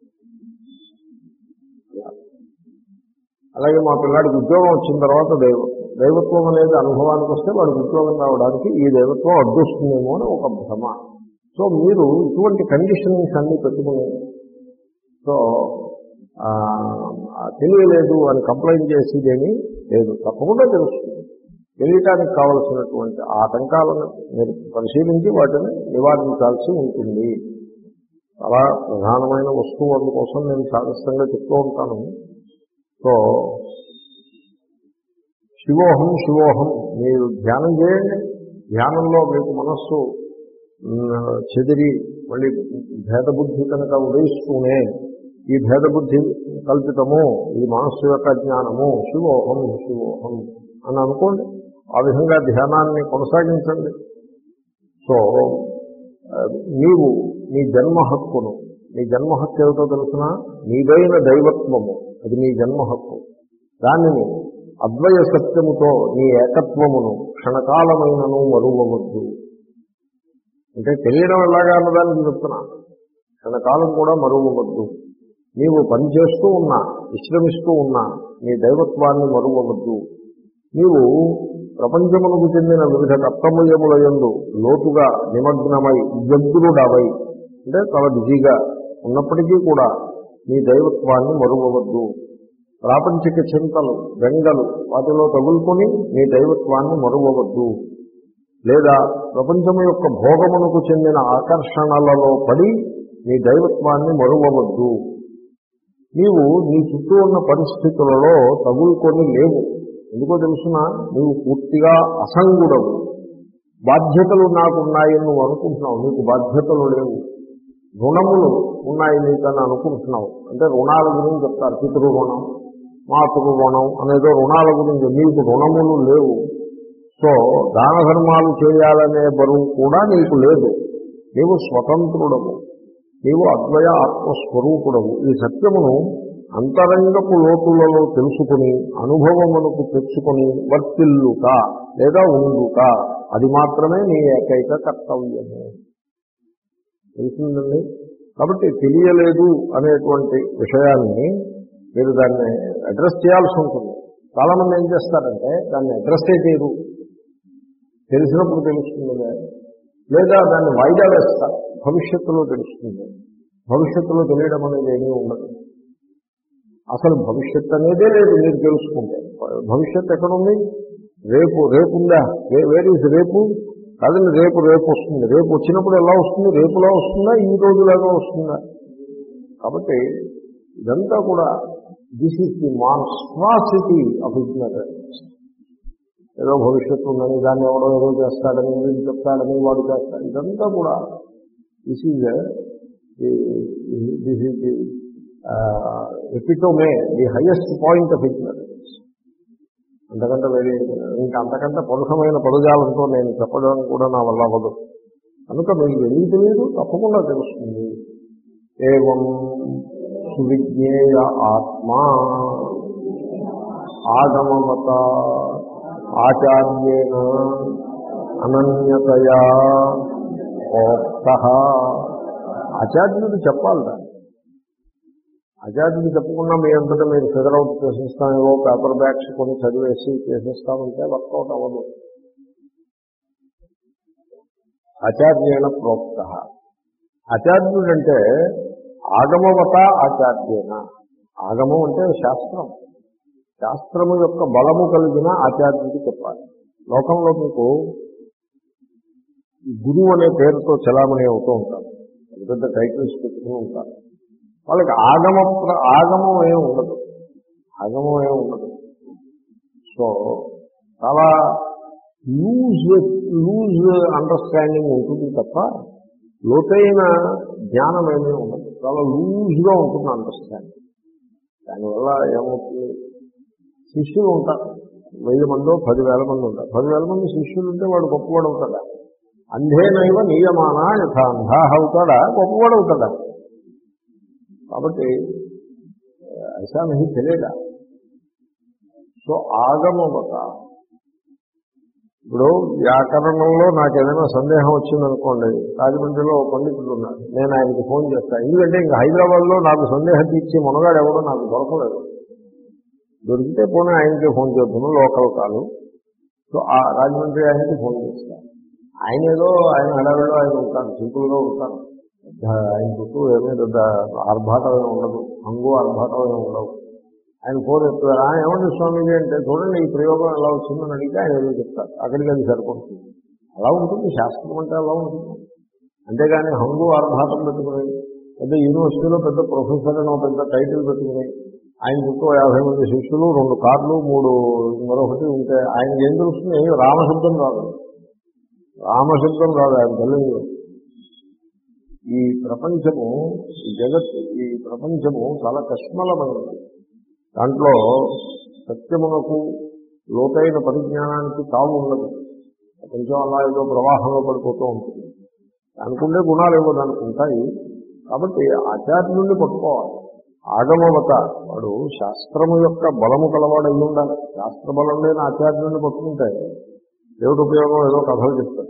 అలాగే మా పిల్లాడికి ఉద్యోగం వచ్చిన తర్వాత దైవత్వం దైవత్వం అనేది అనుభవానికి వస్తే వాడికి ఉద్యోగం రావడానికి ఈ దైవత్వం అడ్డొస్తుందేమో అని ఒక భ్రమ. సో మీరు ఇటువంటి కండిషనింగ్స్ అన్నీ పెట్టుకుని సో తెలియలేదు అని కంప్లైంట్ చేసేదేమీ లేదు, తప్పకుండా తెలుస్తుంది. తెలియటానికి కావలసినటువంటి ఆటంకాలను మీరు పరిశీలించి వాటిని నివారించాల్సి ఉంటుంది. చాలా ప్రధానమైన వస్తువు అందుకోసం నేను సాదస్యంగా చెప్తూ ఉంటాను. సో శివోహం శివోహం మీరు ధ్యానం చేయండి. ధ్యానంలో మీకు మనస్సు చెదిరి మళ్ళీ భేదబుద్ధి కనుక ఉదయిస్తూనే ఈ భేదబుద్ధి కల్పితము, ఈ మనస్సు యొక్క జ్ఞానము, శివోహం శివోహం అని అనుకోండి. ఆ విధంగా ధ్యానాన్ని కొనసాగించండి. సో నీవు నీ జన్మ హక్కును, నీ జన్మ హక్కు ఏమిటో తెలుసిన, నీదైన దైవత్వము, అది నీ జన్మ హక్కు. దానిని అద్వయ సత్యముతో నీ ఏకత్వమును క్షణకాలమైనను మరువవద్దు. అంటే తెలియడం ఎలాగా అన్నదానికి చెప్తున్నా, క్షణకాలం కూడా మరువవద్దు. నీవు పనిచేస్తూ ఉన్నా, విశ్రమిస్తూ ఉన్నా నీ దైవత్వాన్ని మరువవద్దు. నీవు ప్రపంచమునకు చెందిన వివిధ కర్తవ్యముల యందు లోతుగా నిమగ్నమై వ్యగ్రుడవై అంటే చాలా బిజీగా ఉన్నప్పటికీ కూడా నీ దైవత్వాన్ని మరువవద్దు. ప్రాపంచిక చింతలు బెంగలు వాటిలో తగులుకొని నీ దైవత్వాన్ని మరువవద్దు. లేదా ప్రపంచము యొక్క భోగమునకు చెందిన ఆకర్షణలలో పడి నీ దైవత్వాన్ని మరువవద్దు. నీవు నీ చుట్టూ ఉన్న పరిస్థితులలో తగులుకొని లేవు. ఎందుకో తెలుసునా, నీవు పూర్తిగా అసంగుడవు. బాధ్యతలు నాకు ఉన్నాయని నువ్వు అనుకుంటున్నావు, నీకు బాధ్యతలు లేవు. రుణములు ఉన్నాయి నీకని అనుకుంటున్నావు, అంటే రుణాల గురించి చెప్తారు, పితృ రుణం మాతృ రుణం అనేదో రుణాల గురించి. నీకు రుణములు లేవు. సో దాన ధర్మాలు చేయాలనే బరువు కూడా నీకు లేదు. నీవు స్వతంత్రుడవు, నీవు అద్వయ ఆత్మస్వరూపుడవు. ఈ సత్యమును అంతరంగపు లోతులలో తెలుసుకుని అనుభవమునకు తెచ్చుకొని వర్తిల్లుట లేదా ఉండుట, అది మాత్రమే నీ ఏకైక కర్తవ్యము. తెలిసిందండి. కాబట్టి తెలియలేదు అనేటువంటి విషయాన్ని మీరు దాన్ని అడ్రస్ చేయాల్సి ఉంటుంది. చాలామంది ఏం చేస్తారంటే దాన్ని అడ్రస్ చేయరు, తెలిసినప్పుడు తెలుస్తుంది, లేదా దాన్ని వాయిదా వేస్తారు, భవిష్యత్తులో తెలుస్తుంది. భవిష్యత్తులో తెలియడం అనేది ఏమీ ఉండదు. అసలు భవిష్యత్తు అనేదే లేదు మీరు తెలుసుకుంటే. భవిష్యత్తు ఎక్కడుంది? రేపు రేపు ఉందా? వేర్ ఈజ్ రేపు? కాదండి, రేపు రేపు వస్తుంది. రేపు వచ్చినప్పుడు ఎలా వస్తుంది? రేపులా వస్తుందా, ఈ రోజులాగా వస్తుందా? కాబట్టి ఇదంతా కూడా this is the monstrosity of ignorance. ఏదో భవిష్యత్తు ఉందని, దాన్ని ఎవడో ఏదో చేస్తాడని, వీడు చెప్తాడని, వాడు చేస్తాడు, ఇదంతా కూడా this is this is the epitome, the highest point of ignorance. అంతకంటే వేరే ఇంకా అంతకంటే పరుషమైన పదజాలంతో నేను చెప్పడం కూడా నా వల్ల అవ్వదు. కనుక మీకు ఎందుకు తెలియదు? తప్పకుండా తెలుస్తుంది. ఏవం సువిజ్ఞేయ ఆత్మా ఆగమమత ఆచార్యేన అనన్యతయా ప్రోక్తః. ఆచార్యుడు చెప్పాలి దాన్ని. ఆచార్యుడు చెప్పకుండా మీ అంతటా మీరు ఫిగర్ అవుట్ చేసేస్తామేవో పేపర్ బ్యాగ్స్ కొన్ని చదివేసి చేసేస్తామంటే వర్కౌట్ అవ్వదు. ఆచార్యేణ ప్రోక్త. ఆచార్యుడు అంటే ఆగమవత ఆచార్యేన. ఆగమం అంటే శాస్త్రం. శాస్త్రము యొక్క బలము కలిగిన ఆచార్యుడికి చెప్పాలి. లోకంలో మీకు గురువు అనే పేరుతో చలామణి అవుతూ ఉంటారు, పెద్ద పెద్ద టైటిల్స్ పెట్టుకుని ఉంటారు. వాళ్ళకి ఆగమ ఆగమం ఏమి ఉండదు, ఆగమం ఏమి ఉండదు. సో చాలా లూజ్ లూజ్ అండర్స్టాండింగ్ ఉంటుంది తప్ప లోతైన జ్ఞానం ఏమీ ఉండదు. చాలా లూజ్గా ఉంటుంది అండర్స్టాండింగ్. దానివల్ల ఏమవుతుంది? శిష్యులు ఉంటారు, వెయ్యి మందో పదివేల మంది ఉంటారు. పదివేల మంది శిష్యులు ఉంటే వాడు గొప్పవాడు అవుతాడా? అంధేనైవ నియమానా యథాంధా అవుతాడా? గొప్పవాడు అవుతాడా? కాబట్టి ఐసా నహీ తెలియదా. సో ఆగమవత. ఇప్పుడు వ్యాకరణంలో నాకు ఏదైనా సందేహం వచ్చిందనుకోండి, రాజమండ్రిలో పండితులు ఉన్నారు, నేను ఆయనకి ఫోన్ చేస్తాను. ఎందుకంటే ఇంకా హైదరాబాద్లో నాకు సందేహం తీర్చి మునగాడు ఎవడో నాకు దొరకలేదు. దొరికితే పోనీ ఆయనకే ఫోన్ చేద్దాను, లోకల్ కాదు. సో ఆ రాజమండ్రి ఆయనకి ఫోన్ చేస్తాను. ఆయన ఏదో ఆయన హడావిడిలో ఆయన ఉంటారు, సింపుల్గా ఉంటారు. ఆయన చుట్టూ ఏమీ పెద్ద ఆర్భాటమే ఉండదు, హంగు ఆర్భాటమే ఉండవు. ఆయన ఫోన్ ఎత్తుతారు, ఏమంటే స్వామిజీ అంటే చూడండి ఈ ప్రయోగం ఎలా వచ్చిందని అడిగితే ఆయన ఏదో చెప్తారు. అక్కడికి అది సరిపడుతుంది. అలా ఉంటుంది శాస్త్రం అంటే, అలా ఉంటుంది. అంతేగాని హంగు ఆర్భాటం పెట్టుకుని పెద్ద యూనివర్సిటీలో పెద్ద ప్రొఫెసర్ అని పెద్ద టైటిల్ పెట్టుకుని ఆయన చుట్టూ యాభై మంది శిష్యులు, రెండు కార్లు, మూడు మరొకటి ఉంటే ఆయనకి ఏం తెలుస్తుంది? రామశబ్దం రాదు, రామశబ్దం రాదు ఆయన తెలియదు. ఈ ప్రపంచము, ఈ జగత్తు, ఈ ప్రపంచము చాలా కష్మలమైనది. దాంట్లో సత్యమునకు లోతైన పరిజ్ఞానానికి తావు ఉండదు. ప్రపంచం అలా ఏదో ప్రవాహంలో పడిపోతూ ఉంటుంది. దానికుండే గుణాలు ఏవో దానికి ఉంటాయి. కాబట్టి ఆచార్యుడిని పట్టుకోవాలి. ఆగమవత, వాడు శాస్త్రము యొక్క బలము కలవాడు అయి ఉండాలి. శాస్త్ర బలం లేని ఆచార్యుడిని పట్టుకుంటే దేవుడి ఉపయోగం? ఏదో కథలు చెప్తాడు,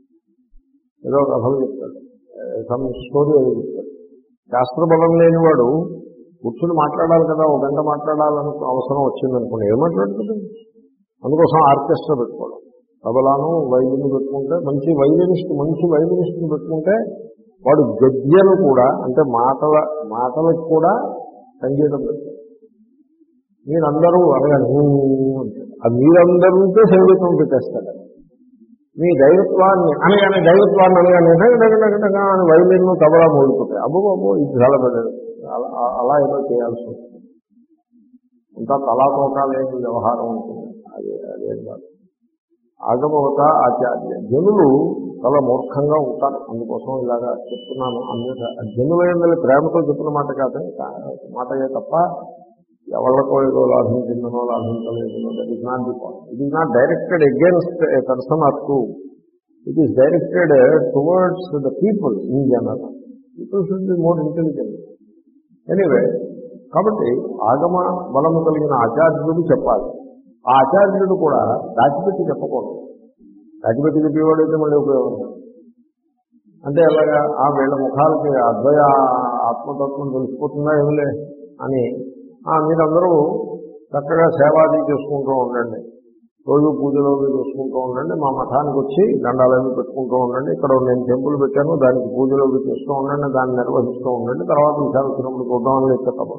ఏదో కథలు చెప్తాడు, సమ్ స్టోరీ ఏదో చెప్తాడు. శాస్త్ర బలం లేని వాడు కూర్చుని మాట్లాడాలి కదా, ఒక గంట మాట్లాడాలని అవసరం వచ్చిందనుకోండి, ఏం మాట్లాడుతుంది? అందుకోసం ఆర్కెస్ట్రా పెట్టుకోవడం, తబలాను వైద్యుని పెట్టుకుంటే, మంచి వైద్యునిస్ట్ మంచి వైద్యునిస్ట్ని పెట్టుకుంటే వాడు గద్యను కూడా, అంటే మాటల మాటలకు కూడా సంగీతం పెడతాడు. మీరందరూ అనగానే అది మీరందరూ ఉంటే సంగీతం పెట్టేస్తాడు. మీ దైవత్వాన్ని అనగానే దైవత్వాన్ని అనగానే దగ్గర అని వైలిన్ తబలా మోగిపోతాయి. అబ్బో బాబో ఇది చాలా పెద్దది. అలా ఏదో చేయాల్సి వస్తుంది. అంతా తలాతోకాలేని వ్యవహారం ఉంటుంది. అదే అదేం కాదు. ఆగమవత ఆచార్య. జనులు చాలా మూర్ఖంగా ఉంటారు, అందుకోసం ఇలాగా చెప్తున్నాను. అందుకే జనులైన ప్రేమతో చెప్పిన మాట కాదు, మాటయే తప్ప ఎవరికో ఏదో లాభించిందనో లాభించలేదనో that is not the point. It is not directed against a person or two. It is directed towards the people in general. People should be more intelligent. Anyway, కాబట్టి ఆగమ బలము కలిగిన ఆచార్యుడు చెప్పాలి. ఆ ఆచార్యుడు కూడా దాచిపెట్టి చెప్పకూడదు. దాచిపెట్టి చెప్పేవాడైతే మళ్ళీ ఉపయోగం. అంటే ఎలాగా ఆ వీళ్ళ ముఖాలకి అద్వయ ఆత్మతత్వం తెలిసిపోతుందా ఏమిలే అని మీరందరూ చక్కగా సేవాది చేసుకుంటూ ఉండండి, రోజు పూజలు చేసుకుంటూ ఉండండి, మా మఠానికి వచ్చి దండాలన్నీ పెట్టుకుంటూ ఉండండి, ఇక్కడ నేను టెంపుల్ పెట్టాను దానికి పూజలు చేస్తూ ఉండండి, దాన్ని నిర్వహిస్తూ ఉండండి, తర్వాత విషయాలు వచ్చినప్పుడు చూద్దాం అని చెప్పడం.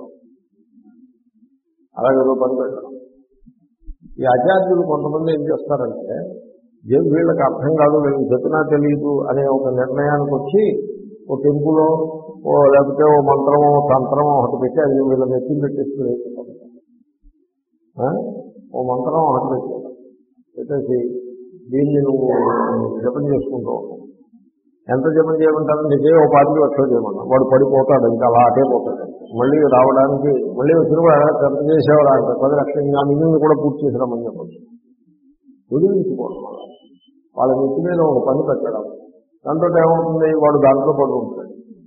అలాగే ఏదో పని పెట్టడం. ఈ ఆచార్యులు కొంతమంది ఏం చేస్తారంటే ఏం వీళ్ళకి అర్థం కాదు, వీళ్ళకి చెప్పినా తెలియదు అనే ఒక నిర్ణయానికి వచ్చి ఓ టెంపులో ఓ లేకపోతే ఓ మంత్రమో తంత్రమో ఒకటి పెట్టి అది వీళ్ళ నెత్తి పెట్టేసి ఓ మంత్రం ఒకటి పెట్టారు పెట్టేసి దీన్ని నువ్వు జపం చేసుకుంటూ ఉంటావు. ఎంత జపం చేయమంటారు? నీకే ఓ పాతికి లక్షలు చేయమన్నా వాడు పడిపోతాడు, ఇంకా అలా అటే పోతాడు. మళ్ళీ రావడానికి మళ్ళీ వచ్చిన కూడా ఎంత చేసేవారు అంటే పది లక్షలు ఇంకా మిగిలిన కూడా పూర్తి చేసినామని చెప్పచ్చు. వదిలించుకోవడం వల్ల వాళ్ళ నెత్తి మీద ఒక పని పెట్టడం, దాంతో ఏమవుతుంది, వాడు దాంట్లో పడుకుంటాడు.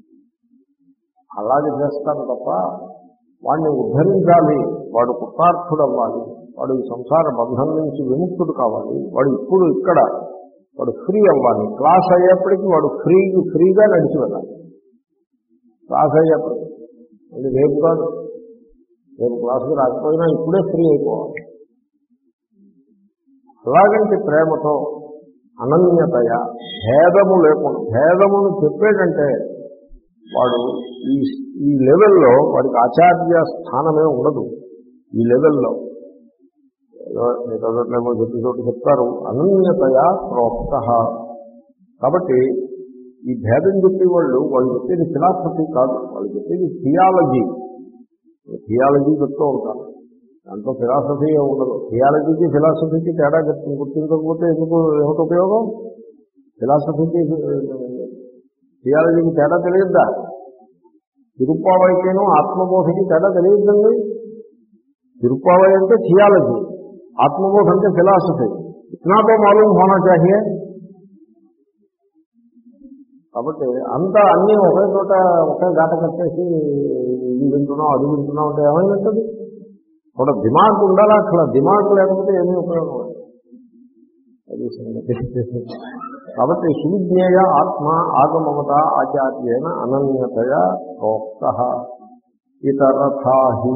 అలాగే చేస్తాను తప్ప వాడిని ఉద్ధరించాలి, వాడు కృతార్థుడు అవ్వాలి, వాడు ఈ సంసార బంధం నుంచి విముక్తుడు కావాలి, వాడు ఇప్పుడు ఇక్కడ వాడు ఫ్రీ అవ్వాలి. క్లాస్ అయ్యేప్పటికీ వాడు ఫ్రీ ఫ్రీగా నడిచి వెళ్ళాలి. క్లాస్ అయ్యేప్పటికీ అది రేపు కాదు, రేపు క్లాసుకు రాకపోయినా ఇప్పుడే ఫ్రీ అయిపోవాలి. అలాగంటే ప్రేమతో అనన్యతయ భేదము లేకుండా, భేదమును చెప్పేటంటే వాడు ఈ ఈ లెవెల్లో వాడికి ఆచార్య స్థానమే ఉండదు. ఈ లెవెల్లో ఏదో చెప్పి చోటు చెప్తారు అనన్యతయ ప్రోక్త. కాబట్టి ఈ భేదం చెప్పేవాళ్ళు వాళ్ళు చెప్పేది ఫిలాసఫీ కాదు, వాళ్ళు చెప్పేది థియాలజీ. థియాలజీ చెప్తూ ఉంటారు, దాంట్లో ఫిలాసఫీ ఉండదు. థియాలజీకి ఫిలాసఫీకి తేడా గుర్తించకపోతే ఎందుకు ఏమిటి ఉపయోగం? ఫిలాసఫీకి థియాలజీకి తేడా తెలియద్దా? తిరుప్పావైకేను ఆత్మబోధకి తేడా తెలియద్దండి. తిరుప్పావై అంటే థియాలజీ, ఆత్మబోధ అంటే ఫిలాసఫీ. ఇతనాతో మాలూమ్ హోనా చాహియే. కాబట్టి అంతా అన్నీ ఒకే చోట ఒకే గాట కట్టేసి ఇది వింటున్నాం అది వింటున్నాం అంటే ఏమైనట్టుంది? ఒక దిమాగ్ ఉండాలా, అట్లా దిమాగ్ లేకపోతే ఏమీ ఉపయోగం లేదు. అది సంగతి. కాబట్టి సువిజ్ఞేయ ఆత్మ ఆగమమత ఆచార్యేన అనన్యతయ ప్రోక్త ఇతరథాహి.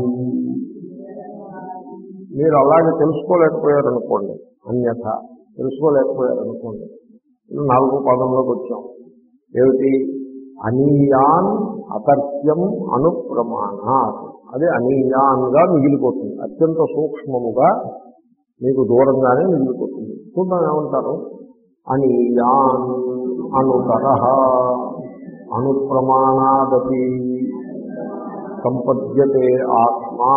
మీరు అలాగే తెలుసుకోలేకపోయారనుకోండి, అన్యథ తెలుసుకోలేకపోయారనుకోండి. నాలుగో పదంలోకి వచ్చాం. ఏమిటి? అనీయాన్ అతర్క్యం అనుప్రమాణాత్. అది అనీయాన్గా మిగిలిపోతుంది, అత్యంత సూక్ష్మముగా మీకు దూరంగానే మిగిలిపోతుంది. చూద్దాం ఏమంటారు. అనీయాన్ అనుతరః అనుప్రమాణాదపి సంపద్యతే ఆత్మా.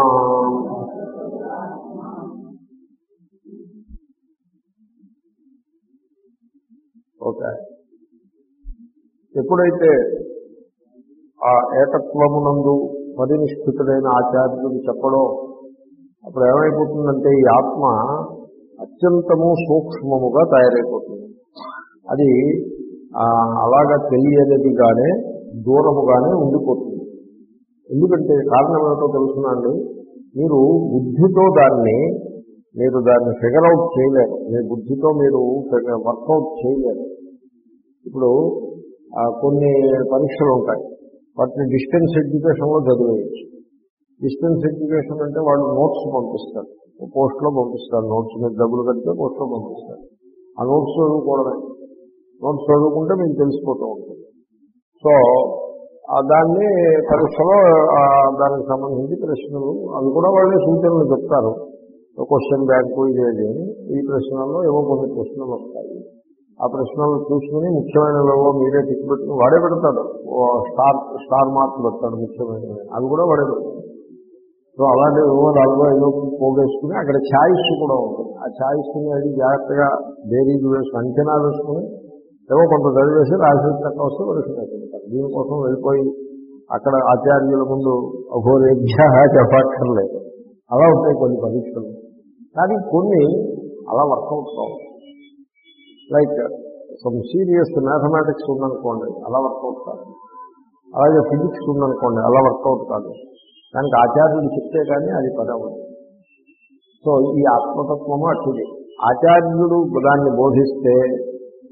ఓకే, ఎప్పుడైతే ఆ ఏకత్వమునందు పరినిష్ఠితుడైన ఆచార్యుడు చెప్పడం, అప్పుడు ఏమైపోతుందంటే ఈ ఆత్మ అత్యంతము సూక్ష్మముగా తయారైపోతుంది. అది అలాగా తెలియనిదిగానే దూరముగానే ఉండిపోతుంది. ఎందుకంటే కారణం ఏమిటో తెలుసునండి. మీరు బుద్ధితో దాన్ని మీరు దాన్ని ఫిగర్ అవుట్ చేయలేరు. మీ బుద్ధితో మీరు వర్కౌట్ చేయలేరు. ఇప్పుడు కొన్ని పరీక్షలు ఉంటాయి, వాటిని డిస్టెన్స్ ఎడ్యుకేషన్లో చదివేయచ్చు. డిస్టెన్స్ ఎడ్యుకేషన్ అంటే వాళ్ళు నోట్స్ పంపిస్తారు, పోస్ట్లో పంపిస్తారు. నోట్స్ మీద డబ్బులు కడితే పోస్ట్లో పంపిస్తారు. ఆ నోట్స్ చదువుకోవడమే. నోట్స్ చదువుకుంటే మీకు తెలిసిపోతూ ఉంటుంది. సో దాన్ని పరీక్షలో దానికి సంబంధించి ప్రశ్నలు అవి కూడా వాళ్ళే సూచనలు చెప్తారు. క్వశ్చన్ బ్యాంకు ఇదేది ఈ ప్రశ్నల్లో ఏవో కొన్ని ప్రశ్నలు వస్తాయి. ఆ ప్రశ్నలు చూసుకుని ముఖ్యమైనవేవో మీరే టిక్ పెట్టుకుని వాడే పెడతాడు. స్టార్ స్టార్ మార్క్ పెడతాడు ముఖ్యమైనవి, అవి కూడా వాడే పెడతాడు. సో అలాంటివి ఏవో నాలుగో ఐదో పోగేసుకుని అక్కడ ఛాయిస్ కూడా ఉంటుంది. ఆ ఛాయిస్ని అది జాగ్రత్తగా బేరీలు వేసుకుని అంచనా వేసుకుని ఏవో కొంత చదివేసి రాసేసినట్టు వస్తే వరుసపెడతారు. దీనికోసం వెళ్ళిపోయి అక్కడ ఆచార్యుల ముందు అఘోరేభ్య చెప్పక్కర్లేదు. అలా ఉంటాయి కొన్ని పరీక్షలు. కానీ కొన్ని అలా వర్కౌట్ కావు. లైక్ సమ్ సీరియస్ మ్యాథమెటిక్స్ ఉందనుకోండి, అలా వర్కౌట్ కాదు. అలాగే ఫిజిక్స్ ఉందనుకోండి, అలా వర్కౌట్ కాదు. దానికి ఆచార్యుడు చెప్తే కానీ అది పదవదు. సో ఈ ఆత్మతత్వము అట్టిది. ఆచార్యుడు దాన్ని బోధిస్తే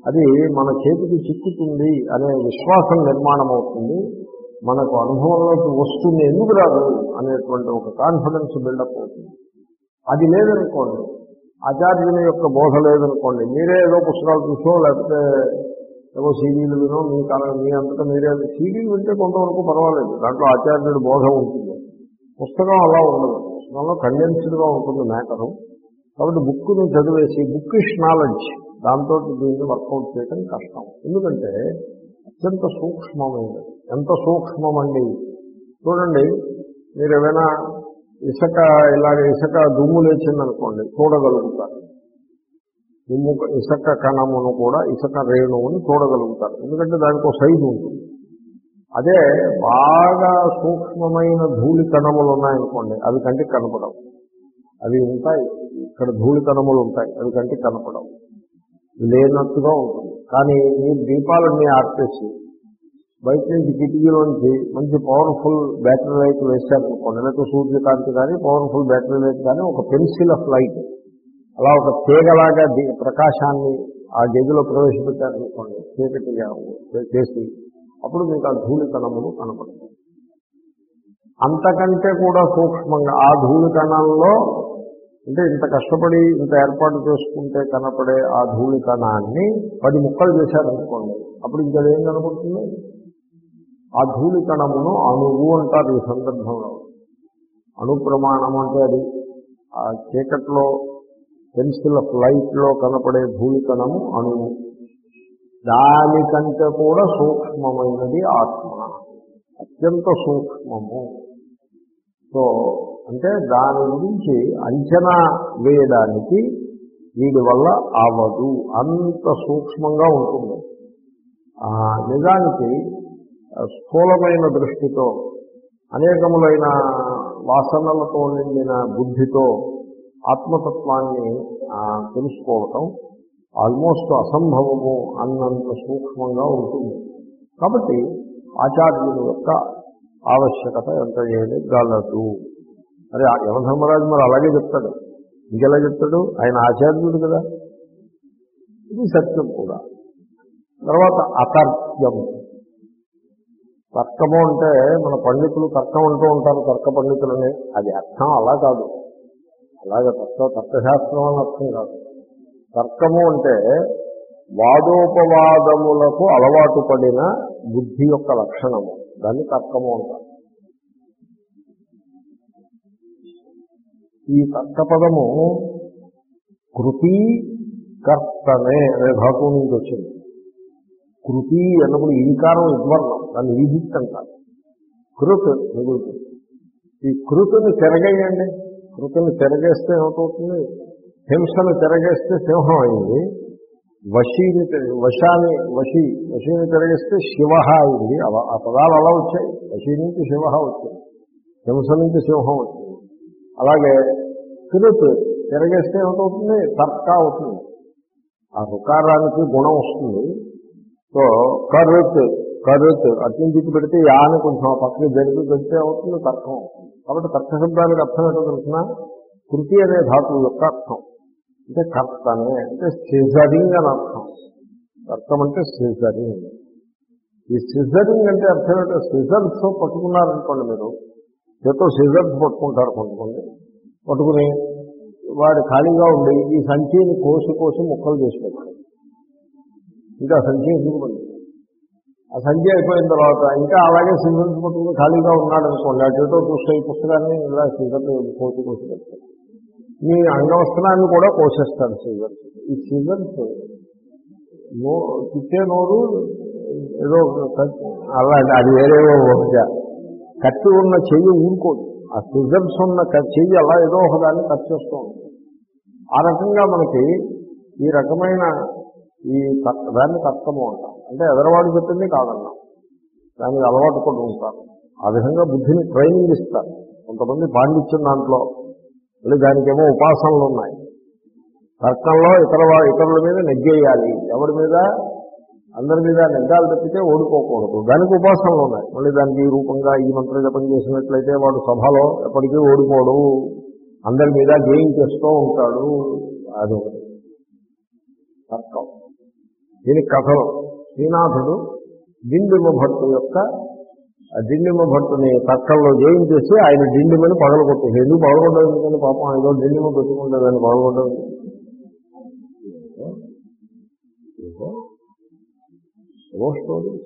అది మన చేతికి చిక్కుతుంది అనే విశ్వాసం నిర్మాణం అవుతుంది, మనకు అనుభవంలోకి వస్తుంది, ఎందుకు రాదు అనేటువంటి ఒక కాన్ఫిడెన్స్ బిల్డప్ అవుతుంది. అది లేదనుకోండి, ఆచార్యుని యొక్క బోధ లేదనుకోండి, మీరే ఏదో పుస్తకాలు చూసో లేకపోతే ఏవో సీడీలు వినో మీ కాలం మీ అంతటా మీరే సీడీలు వింటే కొంతవరకు పర్వాలేదు, దాంట్లో ఆచార్యుడి బోధ ఉంటుంది. పుస్తకం అలా ఉండదు, పుస్తకంలో కండెన్స్డ్గా ఉంటుంది మ్యాటరు. కాబట్టి బుక్ని చదివేసి బుక్కిష్ నాలెడ్జ్ దాంతో దీన్ని వర్కౌట్ చేయడం కష్టం. ఎందుకంటే అత్యంత సూక్ష్మమైనది. ఎంత సూక్ష్మమండి చూడండి, మీరు ఏమైనా ఇసుక ఇలాగ ఇసుక దుమ్ము లేచిందనుకోండి చూడగలుగుతారు, దుమ్ము ఇసుక కణమును కూడా ఇసుక రేణువుని చూడగలుగుతారు, ఎందుకంటే దానికి ఒక సైజు ఉంటుంది. అదే బాగా సూక్ష్మమైన ధూళి కణములు ఉన్నాయనుకోండి, అవి కంటికి కనపడవు. అవి ఉంటాయి, ఇక్కడ ధూళి కణములు ఉంటాయి, అవి కంటికి కనపడవు, లేనట్టుగా ఉంటుంది. కానీ మీరు దీపాలన్నీ ఆర్పేసి బయట నుంచి కిటికీలోంచి మంచి పవర్ఫుల్ బ్యాటరీ లైట్ వేశారనుకోండి, లేకపోతే సూర్యకాంతి కానీ పవర్ఫుల్ బ్యాటరీ లైట్ కానీ ఒక పెన్సిల్ ఆఫ్ లైట్ అలా ఒక తీగలాగా ప్రకాశాన్ని ఆ గదిలో ప్రవేశపెట్టారనుకోండి చీకటిగా చేసి, అప్పుడు మీకు ఆ ధూళి కణములు కనపడతాయి. అంతకంటే కూడా సూక్ష్మంగా ఆ ధూళి కణంలో, అంటే ఇంత కష్టపడి ఇంత ఏర్పాటు చేసుకుంటే కనపడే ఆ ధూళి కణాన్ని పది ముక్కలు చేశారనుకోండి, అప్పుడు ఇంకా ఏం కనపడుతుంది? ఆ ధూళి కణమును అణువు అంటారు. ఈ సందర్భంలో అణు ప్రమాణం అంటే అది ఆ చీకట్లో పెన్సిల్ ఆఫ్ లైట్లో కనపడే ధూళి కణము అణువు. దానికంటే కూడా సూక్ష్మమైనది ఆత్మ, అత్యంత సూక్ష్మము. సో అంటే దాని గురించి అంచనా వేయడానికి వీడి వల్ల అవదు, అంత సూక్ష్మంగా ఉంటుంది. నిజానికి స్థూలమైన దృష్టితో అనేకములైన వాసనలతో నిండిన బుద్ధితో ఆత్మతత్వాన్ని తెలుసుకోవటం ఆల్మోస్ట్ అసంభవము అన్నంత సూక్ష్మంగా ఉంటుంది. కాబట్టి ఆచార్యుని యొక్క ఆవశ్యకత ఎంత చేయగలదు. అరే యమధర్మరాజు మరి అలాగే చెప్తాడు, ఇంకెలా చెప్తాడు, ఆయన ఆచార్యుడు కదా. ఇది సత్యం కూడా. తర్వాత అతర్క్యం. తర్కము అంటే మన పండితులు తర్కం అంటూ ఉంటారు, తర్క పండితులని. అది అర్థం అలా కాదు, అలాగే తర్క తర్కశాస్త్రం అని అర్థం కాదు. తర్కము అంటే వాదోపవాదములకు అలవాటు పడిన బుద్ధి యొక్క లక్షణము, దాన్ని తర్కము అంటారు. ఈ తర్కపదము కృతి కర్తనే అనే ధాతువు నుంచి వచ్చింది. కృతి అన్నప్పుడు ఈకారం ఉద్వర్ణం, దాన్ని ఈజిత్ అంటారు. కృత్ మిగులుతుంది. ఈ కృతిని తిరగేయండి, కృతిని తిరగేస్తే ఏమవుతుంది? హింసను తిరగేస్తే సింహం అయింది, వశీని వశాన్ని వశీ వశీని తిరగేస్తే శివ అయింది. అలా ఆ పదాలు అలా వచ్చాయి. వశీ నుంచి శివ వచ్చింది, హింస నుంచి సింహం వచ్చింది. అలాగే కృత్ తిరగేస్తే ఏమవుతుంది? తర్క అవుతుంది. ఆ రుకారానికి గుణం వస్తుంది. సో కరుత్ కరుత్ అత్యంత పెడితే యాని కొంచెం పక్కన జరిపి పెడితే అవుతుంది, తర్కం అవుతుంది. కాబట్టి తర్క శబ్దానికి అర్థం ఏంటో తెలిసిన కృతి అనే ధాతువు యొక్క అర్థం అంటే కర్తనే, అంటే సిజరింగ్ అని అర్థం. తర్కం అంటే సిజరింగ్. ఈ సిజరింగ్ అంటే అర్థం ఏంటో, సిజర్స్ పట్టుకున్నారనుకోండి, మీరు చేతో సిజర్స్ పట్టుకుంటారు కొంతమంది, పట్టుకుని వాడు ఖాళీగా ఉండి ఈ సంచిని కోసి కోసి ముక్కలు చేసి పెట్టారు. ఇంకా సంచి ఎందుకు పడింది? ఆ సంచి అయిపోయిన తర్వాత ఇంకా అలాగే సిజర్స్ పట్టుకుని ఖాళీగా ఉన్నాడు అనుకోండి, ఆ చేతో చూస్తే ఈ పుస్తకాన్ని ఇలా సిజర్లు కోసి కోసి పెడతారు. మీ అంగవస్త్రాన్ని కూడా కోసేస్తారు సిజర్స్. ఈ సిజర్స్ నో తిట్టే నోరు ఏదో అలా, అది వేరేవో ఒకటి. కత్తి ఉన్న చెయ్యి ఊరుకోదు, ఆ సిజర్స్ ఉన్న చెయ్యి అలా ఏదో ఒకదాన్ని కట్ చేస్తూ ఉంటుంది. ఆ రకంగా మనకి ఈ రకమైన ఈ దాన్ని తర్కము అంటాం. అంటే ఎదరవాడు చెప్పింది కాదన్నాం, దానికి అలవాటు కూడా ఉంటారు. ఆ విధంగా బుద్ధిని ట్రైనింగ్ ఇస్తారు. కొంతమంది పాండిత్యం దాంట్లో, మళ్ళీ దానికేమో ఉపాసనలు ఉన్నాయి. తర్కంలో ఇతర ఇతరుల మీద నెగ్గేయాలి, ఎవరి మీద? అందరి మీద నెగ్గాలు తప్పితే ఓడిపోకూడదు, దానికి ఉపాసనలు ఉన్నాయి. మళ్ళీ దానికి ఈ రూపంగా ఈ మంత్ర జపం చేసినట్లయితే వాడు సభలో ఎప్పటికీ ఓడిపోడు, అందరి మీద గెయిన్ చేస్తూ ఉంటాడు. అది తర్కం. దీనికి కథలు. శ్రీనాథుడు డిండిమ భట్టు యొక్క డిండిమ భట్టుని తర్కంలో జయించేసి ఆయన డిండిమని పగలగొట్టేసి, ఎందుకు పగలగొట్టడం ఎందుకని, పాపం ఏదో డిండిమ పెట్టుకుంటుందని పగలగొట్టడం. ఏవో స్టోరీస్.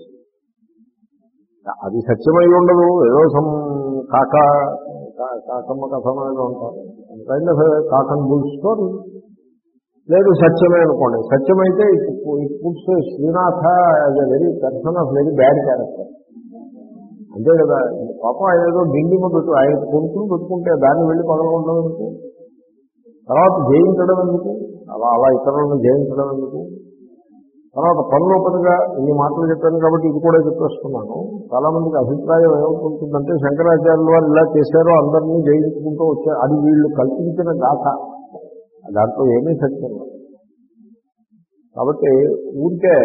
అది సత్యమై ఉండదు, ఏదో సమ్ కాక కాకమ్మ కథం అనేది ఉంటారు, kind of cock and bull story. లేదు సత్యమే అనుకోండి, సత్యమైతే it puts Srinatha as a very person of very bad character. అంతే కదా, పాపం ఆయన ఏదో డిండిమ పెట్టు, ఆయన కొనుక్కుని పెట్టుకుంటే దాన్ని వెళ్ళి పగలగొట్టడం ఎందుకు, తర్వాత జయించడం ఎందుకు, అలా అలా ఇతరులను జయించడం ఎందుకు. తర్వాత పనులోపతిగా ఇన్ని మాటలు చెప్పాను కాబట్టి ఇది కూడా చెప్పేస్తున్నాను. చాలా మందికి అభిప్రాయం ఏమవుతుంటుందంటే శంకరాచార్యుల వారు ఇలా చేశారో అందరినీ జయించుకుంటూ వచ్చారు, అది వీళ్ళు కల్పించిన గాథ, దాంట్లో ఏమీ సత్యం లేదు. కాబట్టి ఊరికే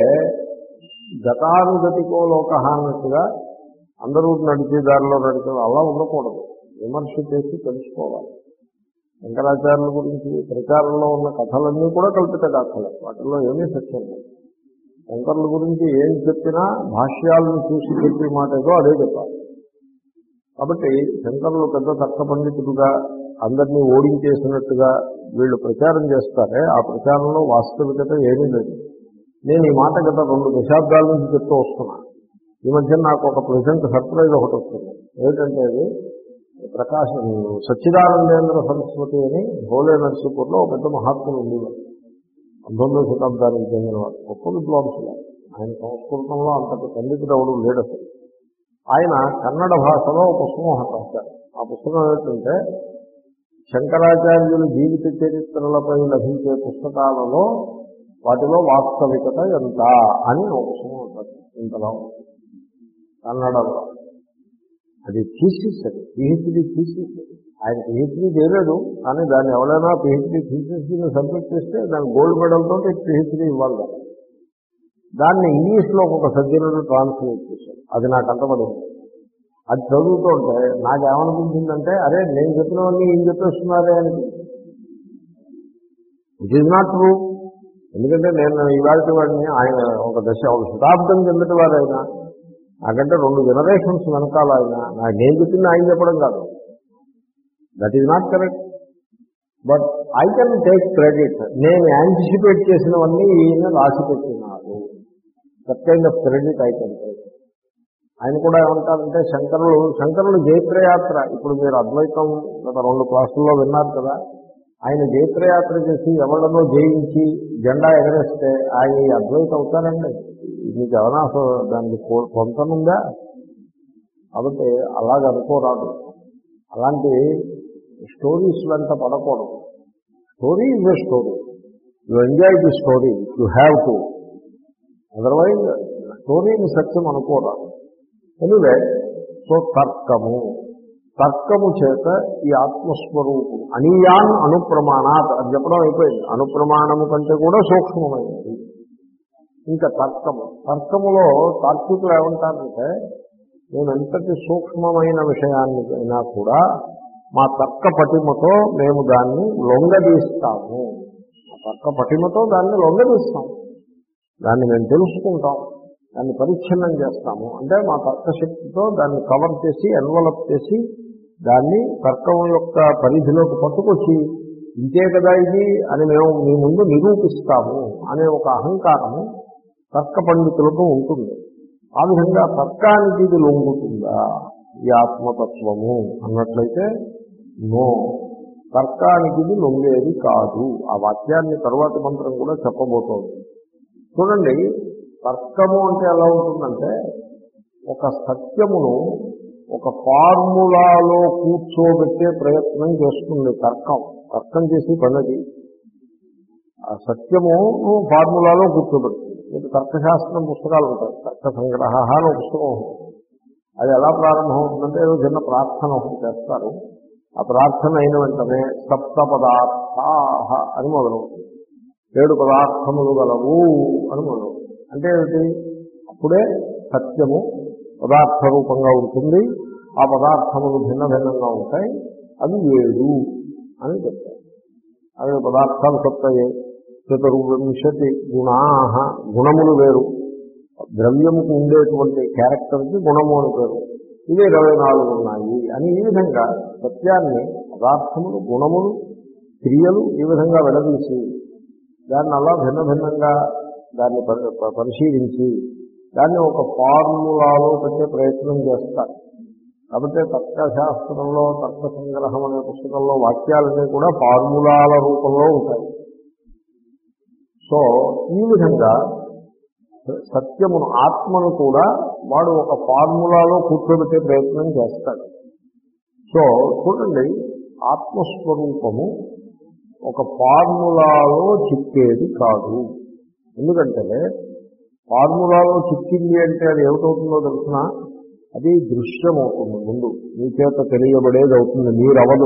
గతానుగతికో లోక అన్నట్టుగా అందరూ నడిచే దారిలో నడిచే అలా ఉండకూడదు, విమర్శ చేసి తెలుసుకోవాలి. శంకరాచార్యుల గురించి ప్రచారంలో ఉన్న కథలన్నీ కూడా కల్పిత గాథలే, వాటిల్లో ఏమీ సత్యం లేదు. శంకరుల గురించి ఏం చెప్పినా భాష్యాలను చూసి చెప్పే మాట ఏదో అదే చెప్పాలి. కాబట్టి శంకరులు పెద్ద తర్క పండితుడుగా అందరినీ ఓడించేసినట్టుగా వీళ్ళు ప్రచారం చేస్తారే, ఆ ప్రచారంలో వాస్తవికత ఏమీ లేదు. నేను ఈ మాట గత రెండు దశాబ్దాల నుంచి చెప్తూ వస్తున్నా. ఈ మధ్య నాకు ఒక ప్రెజెంట్ సర్ప్రైజ్ ఒకటి వస్తుంది. ఏమిటంటే అది ప్రకాశం సచ్చిదానందేంద్ర సరస్వతి అని హోలే నర్సీపూర్లో ఒక పెద్ద మహాత్ములు ఉండేవారు. పంతొమ్మిదవ శతాబ్దానికి చెందినవాడు, గొప్ప విద్వాంసులు. ఆయన సంస్కృతంలో అంతటి పండితుడు ఎవడు లేడు అసలు. ఆయన కన్నడ భాషలో ఒక పుస్తకం రాశారు. ఆ పుస్తకం ఏంటంటే శంకరాచార్యుల జీవిత చరిత్రలపై లభించే పుస్తకాలలో వాటిలో వాస్తవికత ఎంత అని ఒక పుస్తకం ఉంటుంది. ఇంతలో కన్నడలో అది థీసిస్, అది పిహెచ్డీ థీసిస్. ఆయన పిహెచ్డీ చేయలేదు, కానీ దాన్ని ఎవరైనా పిహెచ్డీ థీసిస్ని సబ్మిట్ చేస్తే దాని గోల్డ్ మెడల్తో పిహెచ్డీ ఇవ్వాలి. దాన్ని ఇంగ్లీష్లో ఒక సబ్జెక్టును ట్రాన్స్లేట్ చేశారు. అది నాకు అంటపడింది. అది చదువుతుంటే నాకేమనిపించిందంటే, అరే నేను చెప్పినవన్నీ ఏం చెప్పేస్తున్నారే అని. It is not true. ఎందుకంటే నేను ఇవాళ వాడిని ఆయన ఒక దశ ఒక శతాబ్దం కిందటి వారు ఆయన, నాకంటే రెండు జనరేషన్స్ వెనకాల ఆయన. నాకు నేను చెప్పింది ఆయన చెప్పడం కాదు, that is not correct. But I can take credit. నేను యాంటిసిపేట్ చేసినవన్నీ ఈయన రాసి పెట్టినారు. That kind of credit I can take. ఆయన కూడా ఏమంటారంటే శంకరులు శంకరులు జైత్రయాత్ర, ఇప్పుడు మీరు అద్వైతం గత రెండు క్లాసుల్లో విన్నారు కదా, ఆయన జైత్రయాత్ర చేసి ఎవరినో జయించి జెండా ఎగరేస్తే ఆయన అద్వైతం అవుతారండి. మీకు ఏమైనా అసలు దానికి పొంతనుందా? కాబట్టి అలాగ అనుకోరాదు. అలాంటి స్టోరీస్ వెంట పడకూడదు. Story is a story, you enjoy the story, you have to. Otherwise స్టోరీని సత్యం అనుకోరాదు. ఎనివే, సో తర్కము తర్కము చేత ఈ ఆత్మస్వరూపం అనీయాన్ అనుప్రమాణాత్ అని చెప్పడం అయిపోయింది. అనుప్రమాణము కంటే కూడా సూక్ష్మమైనది. ఇంకా తర్కము తర్కములో తార్కికులు ఏమంటారంటే, నేను ఎంతటి సూక్ష్మమైన విషయాన్ని అయినా కూడా మా తర్క పటిమతో మేము దాన్ని లొంగదీస్తాము. ఆ తర్క పటిమతో దాన్ని లొంగదీస్తాము, దాన్ని మేము తెలుసుకుంటాం, దాన్ని పరిచ్ఛిన్నం చేస్తాము. అంటే మా తర్కశక్తితో దాన్ని కవర్ చేసి ఎన్వలప్ చేసి దాన్ని తర్కం యొక్క పరిధిలోకి పట్టుకొచ్చి ఇంతే కదా ఇది అని మేము మీ ముందు నిరూపిస్తాము అనే ఒక అహంకారము తర్క పండితులకు ఉంటుంది. ఆ విధంగా తర్కానికి ఇది లొంగుతుందా ఈ ఆత్మతత్వము అన్నట్లయితే నో, తర్కానికి ఇది లొంగేది కాదు. ఆ వాక్యాన్ని తరువాతి మంత్రం కూడా చెప్పబోతోంది. చూడండి, తర్కము అంటే ఎలా ఉంటుందంటే, ఒక సత్యమును ఒక ఫార్ములాలో కూర్చోబెట్టే ప్రయత్నం చేస్తుంది తర్కం. తర్కం చేసి పనిది ఆ సత్యము ఫార్ములాలో కూర్చోబెడుతుంది. మీకు తర్కశాస్త్రం పుస్తకాలు ఉంటాయి, తర్క సంగ్రహ అని ఒక పుస్తకం ఉంటుంది. అది ఎలా ప్రారంభమవుతుందంటే, ఏదో చిన్న ప్రార్థన ఒకటి చేస్తారు. ఆ ప్రార్థన అయిన వెంటనే సప్త పదార్థాః అని మొదలవుతుంది. ఏడు పదార్థములు గలవు అని మొదలవుతుంది. అంటే ఏమిటి? అప్పుడే సత్యము పదార్థ రూపంగా ఉంటుంది. ఆ పదార్థములు భిన్న భిన్నంగా ఉంటాయి, అవి ఏడు అని చెప్తారు. అవి పదార్థాలు సత్తయే చతుర్వింశతి గుణా, గుణములు వేరు, ద్రవ్యముకు ఉండేటువంటి క్యారెక్టర్కి గుణము అని పేరు. ఇవి ఇరవై నాలుగు ఉన్నాయి అని ఈ విధంగా సత్యాన్ని, పదార్థములు, గుణములు, క్రియలు ఈ విధంగా విడదీసి దాన్ని అలా భిన్న భిన్నంగా దాన్ని పరిశీలించి దాన్ని ఒక ఫార్ములాలో పెట్టే ప్రయత్నం చేస్తారు. కాబట్టి తర్కశాస్త్రంలో తర్క సంగ్రహం అనే పుస్తకంలో వాక్యాలన్నీ కూడా ఫార్ములాల రూపంలో ఉంటాయి. సో ఈ విధంగా సత్యమును, ఆత్మను కూడా వాడు ఒక ఫార్ములాలో కూర్చోబెట్టే ప్రయత్నం చేస్తాడు. సో చూడండి, ఆత్మస్వరూపము ఒక ఫార్ములాలో చిక్కేది కాదు. ఎందుకంటే ఫార్ములాలో చిక్కింది అంటే అది ఏమిటవుతుందో తెలిసిన, అది దృశ్యమవుతుంది. ముందు మీ చేత తెలియబడేది అవుతుంది, మీరవదు.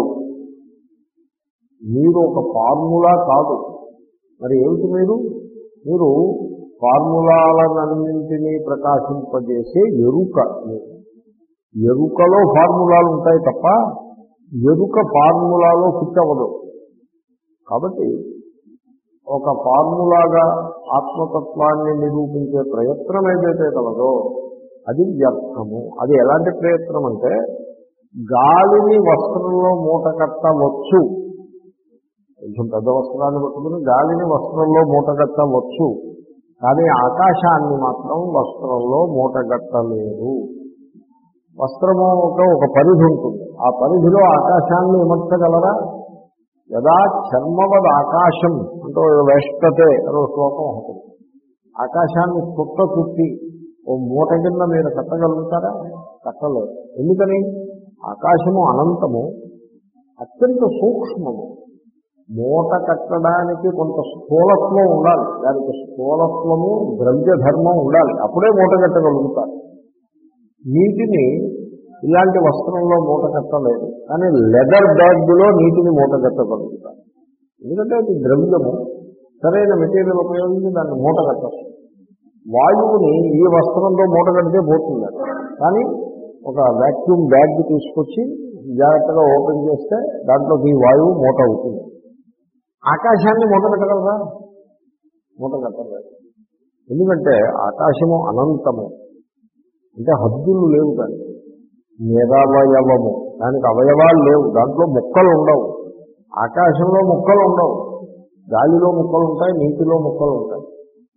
మీరు ఒక ఫార్ములా కాదు. మరి ఏమిటి మీరు? మీరు ఫార్ములాలన్నింటినీ ప్రకాశింపజేసే ఎరుక. ఎరుకలో ఫార్ములాలు ఉంటాయి తప్ప ఎరుక ఫార్ములాలో ఫిట్ అవ్వదు. కాబట్టి ఒక ఫార్ములాగా ఆత్మతత్వాన్ని నిరూపించే ప్రయత్నం ఏదైతే కలదో అది వ్యర్థము. అది ఎలాంటి ప్రయత్నం అంటే, గాలిని వస్త్రంలో మూట కట్టవచ్చు, కొంచెం పెద్ద వస్త్రాన్ని పట్టుకుని గాలిని వస్త్రంలో మూట కట్టవచ్చు, కానీ ఆకాశాన్ని మాత్రం వస్త్రంలో మూటగట్టలేదు. వస్త్రము ఒక పరిధి ఉంటుంది, ఆ పరిధిలో ఆకాశాన్ని ఇమర్చగలరా? యదా చర్మవద్ ఆకాశం అంటూ వేష్టతే అనే శ్లోకం ఉంటుంది. ఆకాశాన్ని చుట్ట చుట్టి ఓ మూట కింద మీరు కట్టగలుగుతారా? కట్టలేదు. ఎందుకని? ఆకాశము అనంతము, అత్యంత సూక్ష్మము. మూట కట్టడానికి కొంత స్థూలత్వం ఉండాలి, దానికి స్థూలత్వము, ద్రవ్యధర్మం ఉండాలి, అప్పుడే మూట కట్టగలుగుతారు. నీటిని ఇలాంటి వస్త్రంలో మూట కట్టలేదు, కానీ లెదర్ బ్యాగ్లో నీటిని మూట కట్టగలుగుతారు. ఎందుకంటే అది ద్రవ్యము, సరైన మెటీరియల్ ఉపయోగించి దాన్ని మూట కట్టచ్చు. వాయువుని ఈ వస్త్రంతో మూట కడితే పోతుంది, కానీ ఒక వ్యాక్యూమ్ బ్యాగ్ తీసుకొచ్చి జాగ్రత్తగా ఓపెన్ చేస్తే దాంట్లోకి ఈ వాయువు మూట అవుతుంది. ఆకాశాన్ని మూట కట్టగలరా? మూట కట్టలేదు. ఎందుకంటే ఆకాశము అనంతము, అంటే హద్దులు లేవు, దానికి నిరవయవము, దానికి అవయవాలు లేవు, దాంట్లో ముక్కలు ఉండవు. ఆకాశంలో ముక్కలు ఉండవు, గాలిలో ముక్కలు ఉంటాయి, నీటిలో ముక్కలు ఉంటాయి,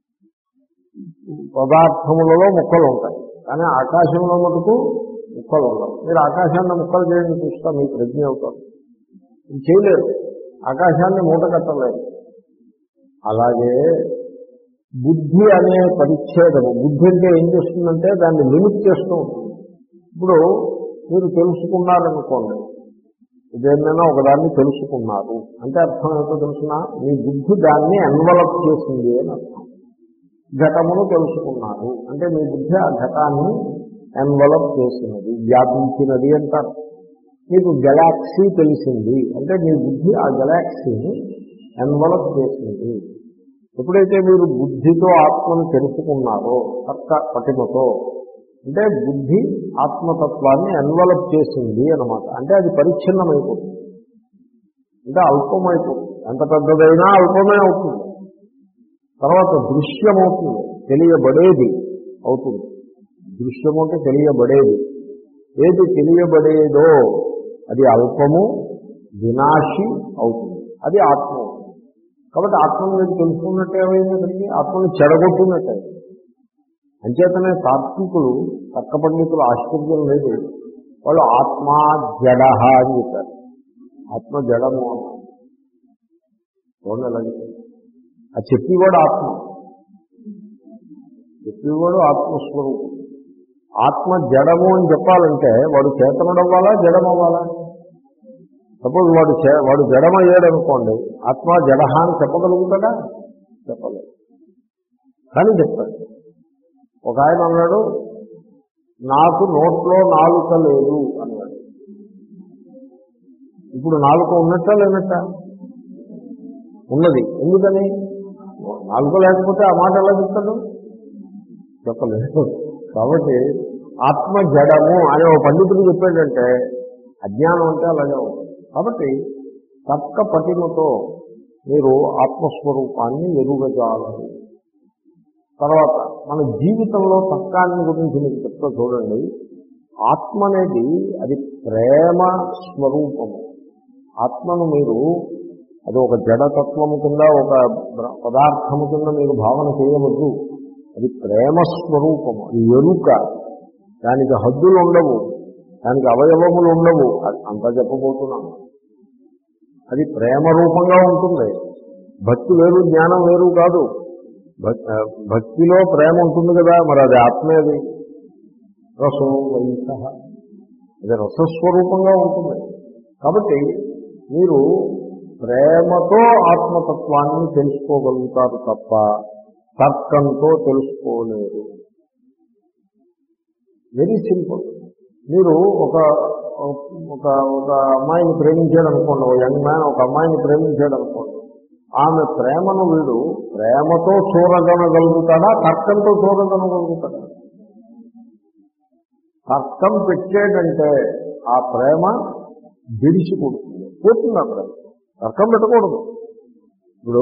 పదార్థములలో ముక్కలు ఉంటాయి, కానీ ఆకాశంలో మటుకు ముక్కలు ఉండవు. మీరు ఆకాశాన్ని ముక్కలు చేయండి చూస్తా, మీ ప్రజ్ఞ అవుతారు. ఇది చేయలేరు, ఆకాశాన్ని మూట కట్టలేదు. అలాగే బుద్ధి అనే పరిచ్ఛేదము, బుద్ధి అంటే ఏం చేస్తుందంటే దాన్ని లిమిట్ చేస్తూ ఉంటుంది. ఇప్పుడు మీరు తెలుసుకున్నారనుకోండి, ఇదేమైనా ఒకదాన్ని తెలుసుకున్నారు అంటే అర్థం ఏంటో తెలుసిన, మీ బుద్ధి దాన్ని ఎన్వలప్ చేసింది అని అర్థం. ఘటమును తెలుసుకున్నారు అంటే మీ బుద్ధి ఆ ఘటాన్ని ఎన్వలప్ చేసినది, వ్యాపించినది అంటారు. మీకు గెలాక్సీ తెలిసింది అంటే మీ బుద్ధి ఆ గెలాక్సీని ఎన్వలప్ చేసింది. ఎప్పుడైతే మీరు బుద్ధితో ఆత్మను తెలుసుకున్నారో, తర్క పటిమతో, అంటే బుద్ధి ఆత్మతత్వాన్ని ఎన్వలప్ చేసింది అన్నమాట. అంటే అది పరిచ్ఛిన్నమైపోతుంది, అంటే అల్పమైపోతుంది. ఎంత పెద్దదైనా అల్పమే అవుతుంది. తర్వాత దృశ్యమవుతుంది, తెలియబడేది అవుతుంది. దృశ్యము అంటే తెలియబడేది. ఏది తెలియబడేదో అది అల్పము, వినాశి అవుతుంది, అది ఆత్మ అవుతుంది. కాబట్టి ఆత్మను మీరు తెలుసుకున్నట్టే ఏమైంది, అక్కడికి ఆత్మను చెడగొట్టున్నట్టే. అంచేతనే తాత్వికులు, తర్క పండితులు ఆశ్చర్యం లేదు, వాళ్ళు ఆత్మ జడ అని చెప్పారు. ఆత్మ జడము అన్నారు. చూడండి ఎలా చెప్పారు. ఆ చెప్పేవాడు ఆత్మ, చెప్పేవాడు ఆత్మస్వరూపం. ఆత్మ జడము అని చెప్పాలంటే వాడు చేతనుడు అవ్వాలా, జడం అవ్వాలా? సపోజ్ వాడు వాడు జడమయ్యాడు అనుకోండి, ఆత్మ జడ అని చెప్పగలుగుతాడా? చెప్పలేదు, కానీ చెప్తాడు. ఒక ఆయన అన్నాడు, నాకు నోట్లో నాలుక లేదు అన్నాడు. ఇప్పుడు నాలుక ఉన్నట్ట లేనట్ట? ఉన్నది. ఎందుకని? నాలుక లేకపోతే ఆ మాట ఎలా చెప్తాడు? చెప్పలేదు. కాబట్టి ఆత్మ జడము అనే ఒక పండితుడు చెప్పాడంటే అజ్ఞానం అంటే అలాగే ఉంటుంది. కాబట్టి తర్క పటిమతో మీరు ఆత్మస్వరూపాన్ని ఎరుగజాలరు. తర్వాత మన జీవితంలో తర్కాన్ని గురించి మీకు చెప్తా చూడండి. ఆత్మ అనేది అది ప్రేమ స్వరూపము. ఆత్మను మీరు అది ఒక జడతత్వము కింద ఒక పదార్థము కింద మీరు భావన చేయవద్దు. అది ప్రేమ స్వరూపము, అది ఎరుక. దానికి హద్దులు ఉండవు, దానికి అవయవములు ఉండవు. అంతా చెప్పబోతున్నాను. అది ప్రేమ రూపంగా ఉంటుంది. భక్తి వేరు, జ్ఞానం వేరు కాదు. భక్తిలో ప్రేమ ఉంటుంది కదా, మరి అది ఆత్మేది. రసో వైస, అది రసస్వరూపంగా ఉంటుంది. కాబట్టి మీరు ప్రేమతో ఆత్మతత్వాన్ని తెలుసుకోగలుగుతారు తప్ప తర్కంతో తెలుసుకోలేరు. Very simple. మీరు ఒక ఒక ఒక అమ్మాయిని ప్రేమించాడు అనుకోండి, ఒక యంగ్ మ్యాన్ ఒక అమ్మాయిని ప్రేమించాడు అనుకోండి. ఆమె ప్రేమను వీడు ప్రేమతో చూడగలగలుగుతాడా, తర్కంతో చూడగలగలుగుతాడా? తర్కం పెట్టేటంటే ఆ ప్రేమ విడిచిపోతుంది, పోతుంది. ఆ ప్రేమ తర్కం పెట్టకూడదు. ఇప్పుడు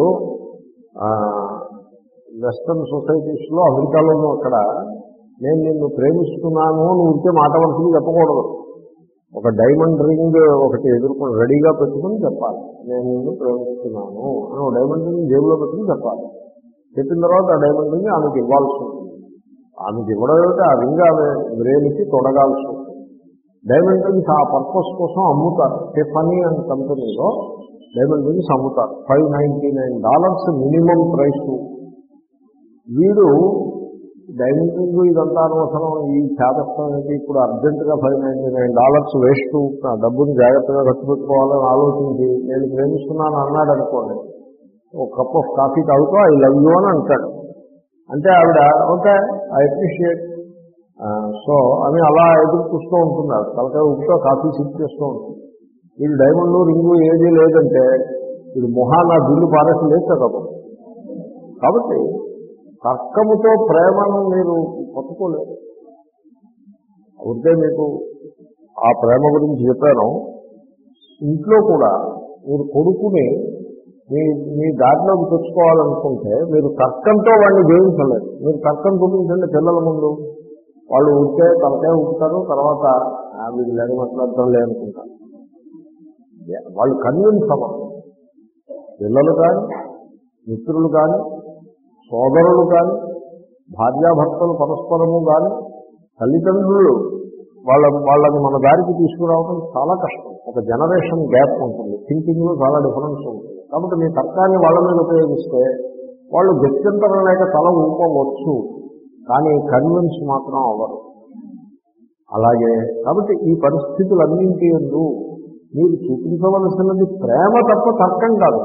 వెస్టర్న్ సొసైటీస్లో, అమెరికాలోనూ అక్కడ నేను నిన్ను ప్రేమిస్తున్నాను నువ్వు ఉంటే మాట వలసని చెప్పకూడదు. ఒక డైమండ్ రింగ్ ఒకటి ఎదుర్కొని రెడీగా పెట్టుకుని చెప్పాలి, నేను నిన్ను ప్రేమిస్తున్నాను అని. ఒక డైమండ్ రింగ్ జేబులో పెట్టుకుని చెప్పాలి. చెప్పిన తర్వాత ఆ డైమండ్ రింగ్ ఆమెకి ఇవ్వాల్సి ఉంటుంది. ఆమెకి ఇవ్వడం అయితే ఆ రింగ్ ఆమె బ్రెయిన్కి తొడగాల్సి ఉంటుంది. డైమండ్ రింగ్స్ ఆ పర్పస్ కోసం అమ్ముతారు. టిఫనీ అండ్ కంపెనీలో డైమండ్ రింగ్స్ అమ్ముతారు. Five ninety nine dollars minimum price. వీడు డైమండ్ రింగ్ ఇదంతా అనవసరం, ఈ చేతస్థం అనేది ఇప్పుడు అర్జెంటుగా five ninety nine dollars waste, డబ్బుని జాగ్రత్తగా ఖర్చు పెట్టుకోవాలని ఆలోచించి నేను ప్రేమిస్తున్నాను అన్నాడు అనుకోండి. ఒక కప్ ఆఫ్ కాఫీ తాగుతూ ఐ లవ్ యూ అని అంటాడు. అంటే ఆవిడ ఓకే ఐ అప్రిషియేట్ సో అని అలా ఎదురు చూస్తూ ఉంటున్నారు. తలకాయ ఉప్పుతో కాఫీ సిప్ చేస్తూ ఉంటుంది. వీడు డైమండ్ రింగు ఏదీ లేదంటే వీడు మొహాన బిల్లు పారేసి లేదు కదా. కాబట్టి తర్కముతో ప్రేమను మీరు పట్టుకోలేరు. అవుతే మీకు ఆ ప్రేమ గురించి చెప్పాను. ఇంట్లో కూడా మీరు కొడుకుని మీ మీ దారిలోకి తెచ్చుకోవాలనుకుంటే మీరు తర్కంతో వాడిని జయించలేరు. మీరు తర్కం చూపించండి పిల్లల ముందు, వాళ్ళు ఉంటే తలకే ఊపుతారు. తర్వాత వీళ్ళు లేని మాట్లాడటం లేనుకుంటారు. వాళ్ళు కన్విన్స్ అవ్వరు. పిల్లలు కానీ, మిత్రులు కానీ, సోదరులు కానీ, భార్యాభర్తలు పరస్పరము కానీ, తల్లిదండ్రులు వాళ్ళ వాళ్ళని మన దారికి తీసుకురావడం చాలా కష్టం. ఒక జనరేషన్ గ్యాప్ ఉంటుంది, థింకింగ్లో చాలా డిఫరెన్స్ ఉంటుంది. కాబట్టి మీ తర్కాన్ని వాళ్ళ మీద ఉపయోగిస్తే వాళ్ళు గత్యంతరం లేక తల ఊపవచ్చు, కానీ కన్విన్స్ మాత్రం అవ్వరు. అలాగే కాబట్టి ఈ పరిస్థితులన్నింటి యందు మీరు చూపించవలసినది ప్రేమ తప్ప తర్కం కాదు.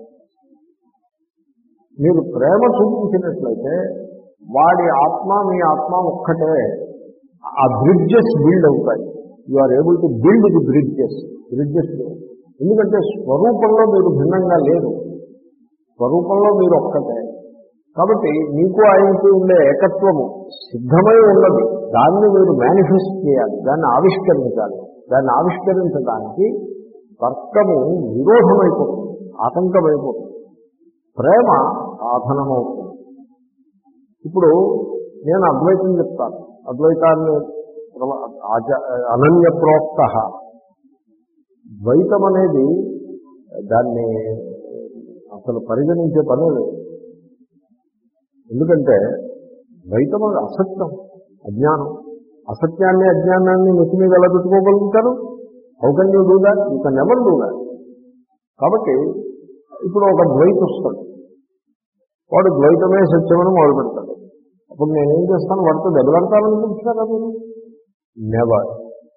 మీరు ప్రేమ చూపించినట్లయితే వాడి ఆత్మ మీ ఆత్మ ఒక్కటే, ఆ బ్రిడ్జెస్ బిల్డ్ అవుతాయి. You are able to build the bridges bridges ఎందుకంటే స్వరూపంలో మీరు భిన్నంగా లేరు, స్వరూపంలో మీరు ఒక్కటే. కాబట్టి మీకు ఆయనకి ఉండే ఏకత్వము సిద్ధమై ఉన్నది. దాన్ని మీరు మేనిఫెస్ట్ చేయాలి, దాన్ని ఆవిష్కరించాలి. దాన్ని ఆవిష్కరించడానికి తర్కము విరోధమైపోతుంది, ఆటంకమైపోతుంది. ప్రేమ సాధనమవుతుంది. ఇప్పుడు నేను అద్వైతం చెప్తాను, అద్వైతాన్ని అనన్య ప్రోక్త. ద్వైతం అనేది దాన్ని అసలు పరిగణించే పనే లేదు. ఎందుకంటే ద్వైతం అది అసత్యం, అజ్ఞానం. అసత్యాన్ని అజ్ఞానాన్ని నెత్తి మీద ఎలా పెట్టుకోగలుగుతారు? How can you do that? You can never do that. కాబట్టి ఇప్పుడు ఒక ద్వైతం వస్తాడు, వాడు ద్వైతమే సత్యమని మొదలు పెడతాడు. అప్పుడు నేనేం చేస్తాను? వాడితో దెబ్బలాడతాననుకుంటున్నారా మీరు? నెవర్.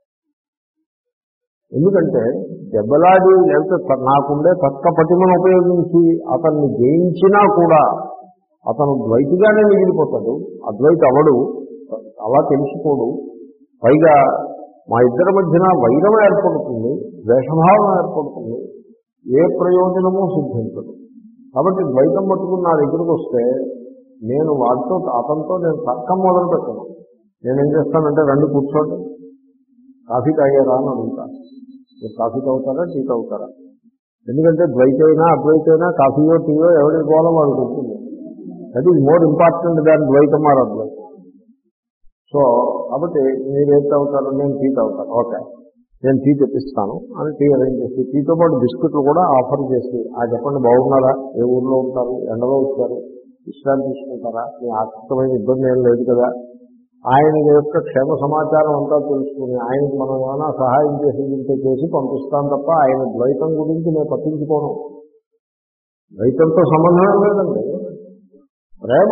ఎందుకంటే దెబ్బలాడి లేకపోతే నాకుండే తక్క పటిమను ఉపయోగించి అతన్ని జయించినా కూడా అతను ద్వైతిగానే మిగిలిపోతాడు, అద్వైత అవడు, అలా తెలుసుకోడు. పైగా మా ఇద్దరి మధ్యన వైరం ఏర్పడుతుంది, ద్వేషభావం ఏర్పడుతుంది, ఏ ప్రయోజనమూ సిద్ధించదు. కాబట్టి ద్వైతం పట్టుకుని నా దగ్గరికి వస్తే నేను వాటితో అతనితో నేను తర్కం మొదలు పెట్టను. నేనేం చేస్తానంటే రెండు కూర్చోండి, కాఫీ తాగారా అని అడుగుతాను. మీరు కాఫీ తాగుతారా టీ తాగుతారా? ఎందుకంటే ద్వైతైనా అద్వైతైనా కాఫీయో టీయో ఎవరికి పోవాలో వాళ్ళకి ఉంటుంది. That is more important than ద్వైతం ఆర్ అద్వైతం. సో కాబట్టి మీరు ఏం తాగుతారు? నేను టీ తాగుతాను. ఓకే, నేను టీ తెప్పిస్తాను అని టీ అరేంజ్ చేసి టీతో పాటు బిస్కెట్లు కూడా ఆఫర్ చేసి, ఆ చెప్పండి బాగున్నారా, ఏ ఊర్లో ఉంటారు, ఎండలో వచ్చారు, విశ్రాంతి తీసుకుంటారా, మీ ఆర్థికమైన ఇబ్బంది ఏం లేదు కదా, ఆయన యొక్క క్షేమ సమాచారం అంతా తెలుసుకుని ఆయనకి మనం ఏమైనా సహాయం చేసి ఇంత చేసి పంపిస్తాను తప్ప ఆయన ద్వైతం గురించి నేను పట్టించుకోను. ద్వైతంతో సంబంధం లేదండి, ప్రేమ.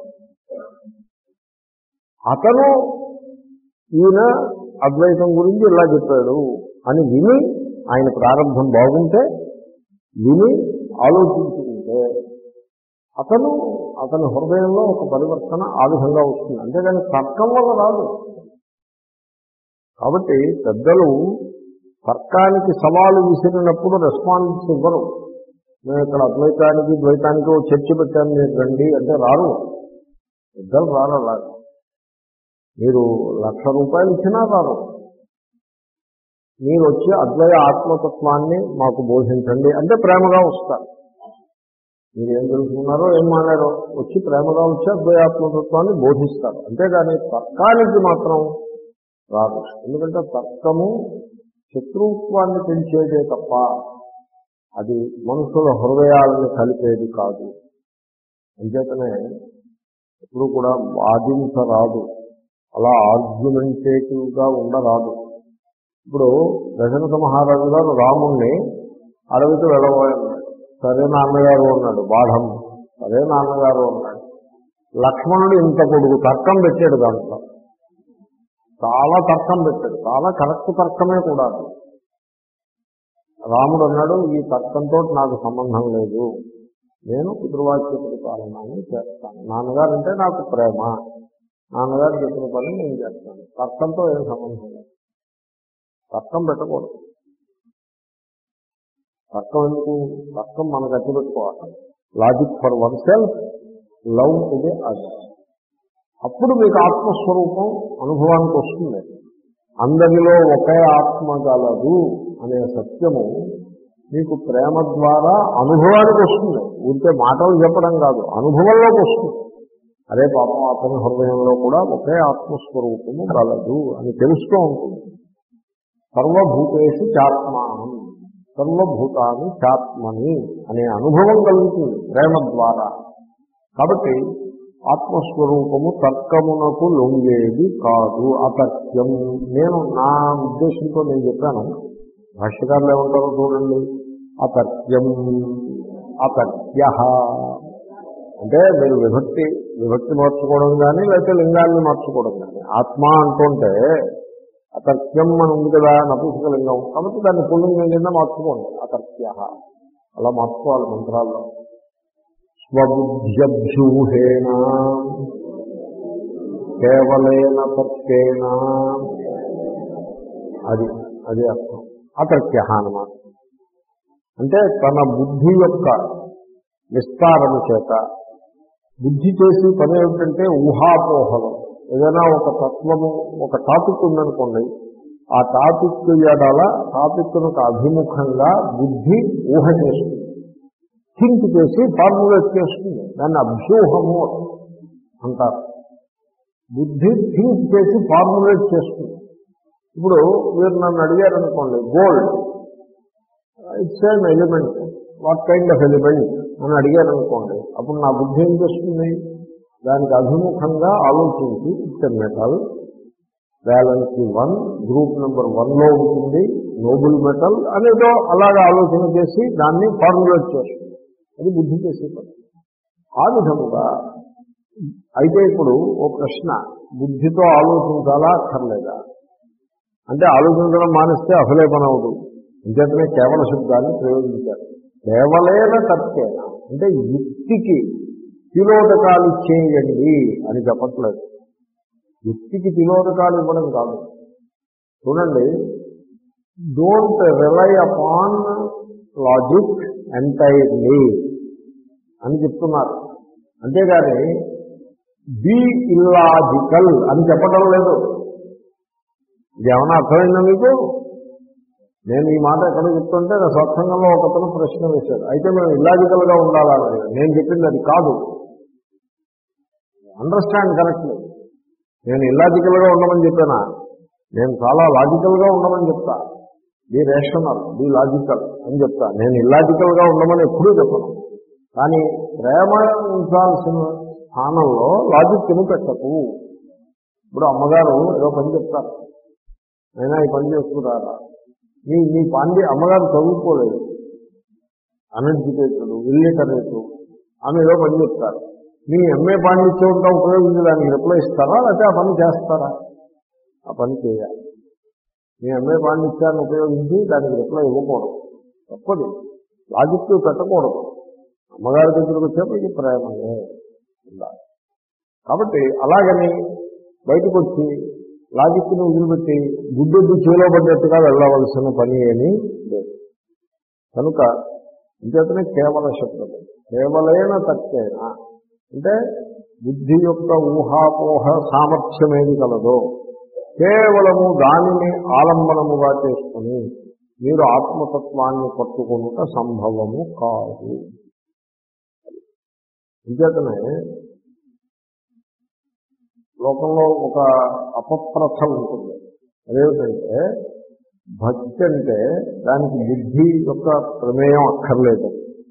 అతను ఈయన అద్వైతం గురించి ఇలా చెప్పాడు అని విని, ఆయన ప్రారంభం బాగుంటే విని ఆలోచించుకుంటే అతను అతని హృదయంలో ఒక పరివర్తన ఆ విధంగా వస్తుంది. అంతేగాని తర్కం వల్ల రాదు. కాబట్టి పెద్దలు తర్కానికి సవాలు విసిరినప్పుడు రెస్పాన్స్ ఇవ్వరు. నేను ఇక్కడ అద్వైతానికి ద్వైతానికి చర్చ పెట్టాను, మీరు రండి అంటే రారు. పెద్దలు రారు. రాదు. మీరు లక్ష రూపాయలు ఇచ్చినా రారు. మీరు వచ్చి అద్వైత ఆత్మతత్వాన్ని మాకు బోధించండి అంటే ప్రేమగా వస్తారు. మీరు ఏం తెలుసుకున్నారో ఏం మాట్లాడో వచ్చి ప్రేమగా వచ్చి అద్వైతాత్మతత్వాన్ని బోధిస్తారు. అంతేగాని తర్కానికి మాత్రం రాదు. ఎందుకంటే తర్కము శత్రుత్వాన్ని పెంచేదే తప్ప అది మనుషుల హృదయాలను కలిపేది కాదు. అంచేతనే ఎప్పుడు కూడా వాదించరాదు, అలా ఆర్గ్యుమెంటేటివ్గా ఉండరాదు. ఇప్పుడు దశరథ మహారాజు గారు రాముణ్ణి అడవికి వెళ్ళబోయాడు. సరే నాన్నగారు అన్నాడు. బాఢం సరే నాన్నగారు అన్నాడు. లక్ష్మణుడు ఇంత పొడుగు తర్కం పెట్టాడు. దాంట్లో చాలా తర్కం పెట్టాడు, చాలా కరెక్ట్ తర్కమే కూడా. రాముడు అన్నాడు, ఈ తర్కంతో నాకు సంబంధం లేదు, నేను పితృవాక్య పరిపాలనని చేస్తాను. నాన్నగారు అంటే నాకు ప్రేమ, నాన్నగారు చెప్పిన పని నేను చేస్తాను. తర్కంతో ఏం సంబంధం లేదు. తర్కం పెట్టకూడదు. తర్కం ఎందుకు? తర్కం మనకు అట్టి పెట్టుకోవాలి. Logic for one self, love to the other. అప్పుడు మీకు ఆత్మస్వరూపం అనుభవానికి వస్తుంది. అందరిలో ఒకే ఆత్మ గలదు అనే సత్యము మీకు ప్రేమ ద్వారా అనుభవానికి వస్తుంది. ఊరికే మాటలు చెప్పడం కాదు, అనుభవంలోకి వస్తుంది. అదే పాపం అతని హృదయంలో కూడా ఒకే ఆత్మస్వరూపము గలదు అని తెలుస్తూ ఉంటుంది. సర్వభూతేషు చాత్మానం, సర్వభూతాన్ని చాత్మని అనే అనుభవం కలుగుతుంది ప్రేమ ద్వారా. కాబట్టి ఆత్మస్వరూపము తర్కమునకు లొంగేది కాదు. అతర్క్యం. నేను నా ఉద్దేశంతో నేను చెప్పాను. భాష్యకారులు ఏమంటారో చూడండి. అతర్క్యం అతర్క్య అంటే మీరు విభక్తి విభక్తి మార్చుకోవడం కానీ లేకపోతే లింగాన్ని మార్చుకోవడం కానీ. ఆత్మ అంటుంటే అతర్క్యం అని ఉంది కదా, నపుంసకలింగం, కాబట్టి దాన్ని పుల్లింగం కింద మార్చుకోండి. అతర్క్య అలా మార్చుకోవాలి మంత్రాల్లో. స్వబుద్ధ్యభ్యూహేన కేవలేన తర్కేణ, అది అది అర్థం. అతర్క్య అన్నమాట అంటే తన బుద్ధి యొక్క విస్తారము చేత. బుద్ధి చేసి పని ఏమిటంటే ఊహాపోహలు. ఏదైనా ఒక తత్వము, ఒక టాపిక్ ఉందనుకోండి, ఆ టాపిక్ ఎడల టాపిక్కు అభిముఖంగా బుద్ధి ఊహ చేస్తుంది, థింక్ చేసి ఫార్ములేట్ చేస్తుంది. దాన్ని అభ్యూహము అంటారు. బుద్ధి థింక్ చేసి ఫార్ములేట్ చేస్తుంది. ఇప్పుడు మీరు నన్ను అడిగారనుకోండి, gold it's an element, what kind of element అని అడిగారనుకోండి, అప్పుడు నా బుద్ధి ఏం చేస్తుంది? దానికి అభిముఖంగా ఆలోచించి it's a metal, valency one, group number వన్లో ఉంటుంది, నోబుల్ మెటల్ అనేదో అలాగా ఆలోచన చేసి దాన్ని ఫార్ములేట్ చేస్తుంది. అది బుద్ధి చేసే పని. ఆ విధముగా అయితే ఇప్పుడు ఓ ప్రశ్న, బుద్ధితో ఆలోచించాలా అక్కర్లేదా అంటే ఆలోచించడం మానేస్తే అసలే పని అవదు. ఇంకేతనే కేవల శబ్దాన్ని ప్రయోగించారు. కేవలేన తర్కేన అంటే యుక్తికి తిలోదకాలు చేయండి అని చెప్పట్లేదు. యుక్తికి తిలోదకాలు ఇవ్వడం కాదు. చూడండి, don't rely upon logic entirely అని చెప్తున్నారు. అంతేగాని బీ ఇల్లాజికల్ అని చెప్పడం లేదు. ఇది ఏమన్నా అర్థమైందా మీకు? నేను ఈ మాట ఎక్కడ చెప్తుంటే నా సత్సంగంలో ఒకతను ప్రశ్న వేశాడు, అయితే మేము ఇల్లాజికల్గా ఉండాలని. నేను చెప్పింది అది కాదు. Understand correctly. నేను ఇల్లాజికల్గా ఉండమని చెప్పానా? నేను చాలా లాజికల్గా ఉండమని చెప్తా. బీ రేషనల్, బీ లాజికల్ అని చెప్తా. నేను ఇల్లాజికల్గా ఉండమని ఎప్పుడూ చెప్పను. కానీ ప్రేమ ఉంచాల్సిన స్థానంలో లాజిక్ని పెట్టకు. ఇప్పుడు అమ్మగారు ఏదో పని చెప్తారు, అయినా ఈ పని చేసుకున్నారా, మీ మీ పాండి అమ్మగారు చదువుకోలేదు, అనెడ్యుకేటెడ్, ఇల్లిటరేటు, ఆమె ఏదో పని చెప్తారు. మీ ఎంఏ పాండిత్యంతో ఉపయోగించి దానికి రిప్లై ఇస్తారా, లేకపోతే ఆ పని చేస్తారా? ఆ పని చేయాలి. మీ ఎంఏ పాండిత్యాన్ని ఉపయోగించి దానికి రిప్లై ఇవ్వకూడదు, తప్పది. లాజిక్ పెట్టకూడదు. అమ్మగారి దగ్గరికి వచ్చేప్పటికి ప్రేమనే ఉండాలి. కాబట్టి అలాగని బయటకు వచ్చి లాజిక్ని వదిలిపెట్టి గుడ్డెద్దు చేలో పడ్డట్టుగా వెళ్ళవలసిన పని ఏమీ లేదు. కనుక ఇంకేతనే కేవల శబ్దం, కేవలైన తక్కువైనా అంటే బుద్ధి యొక్క ఊహాపోహ సామర్థ్యం ఏది కలదో కేవలము దానిని ఆలంబనముగా చేసుకుని మీరు ఆత్మతత్వాన్ని పట్టుకొనుట సంభవము కాదు. ఇంకేతనే లోకంలో ఒక అపప్రథ ఉంటుంది. అదేమిటంటే భక్తి అంటే దానికి బుద్ధి యొక్క ప్రమేయం అక్కర్లేదు.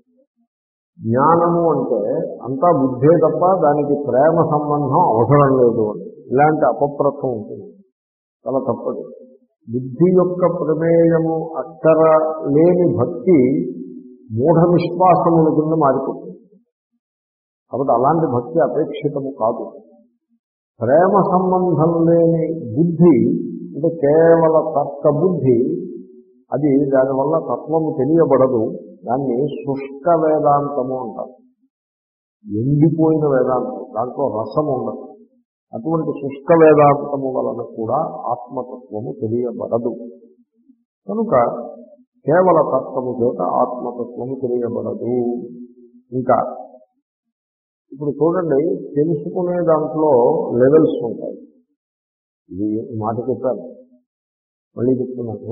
జ్ఞానము అంటే అంతా బుద్ధే తప్ప దానికి ప్రేమ సంబంధం అవసరం లేదు అని ఇలాంటి అపప్రథ ఉంటుంది. చాలా తప్పదు. బుద్ధి యొక్క ప్రమేయము అక్కర లేని భక్తి మూఢ విశ్వాసముల కింద మారిపోతుంది. కాబట్టి అలాంటి భక్తి అపేక్షితము కాదు. ప్రేమ సంబంధం లేని బుద్ధి అంటే కేవల తర్క బుద్ధి, అది దానివల్ల తత్వము తెలియబడదు. దాన్ని శుష్క వేదాంతము అంటారు. ఎండిపోయిన వేదాంతం, దాంట్లో రసం ఉండదు. అటువంటి శుష్క వేదాంతము వలన కూడా ఆత్మతత్వము తెలియబడదు. కనుక కేవల తత్వము చేత ఆత్మతత్వము తెలియబడదు. ఇంకా ఇప్పుడు చూడండి, తెలుసుకునే దాంట్లో లెవెల్స్ ఉంటాయి. ఇది మాట చెప్పాను, మళ్ళీ చెప్తున్నాను.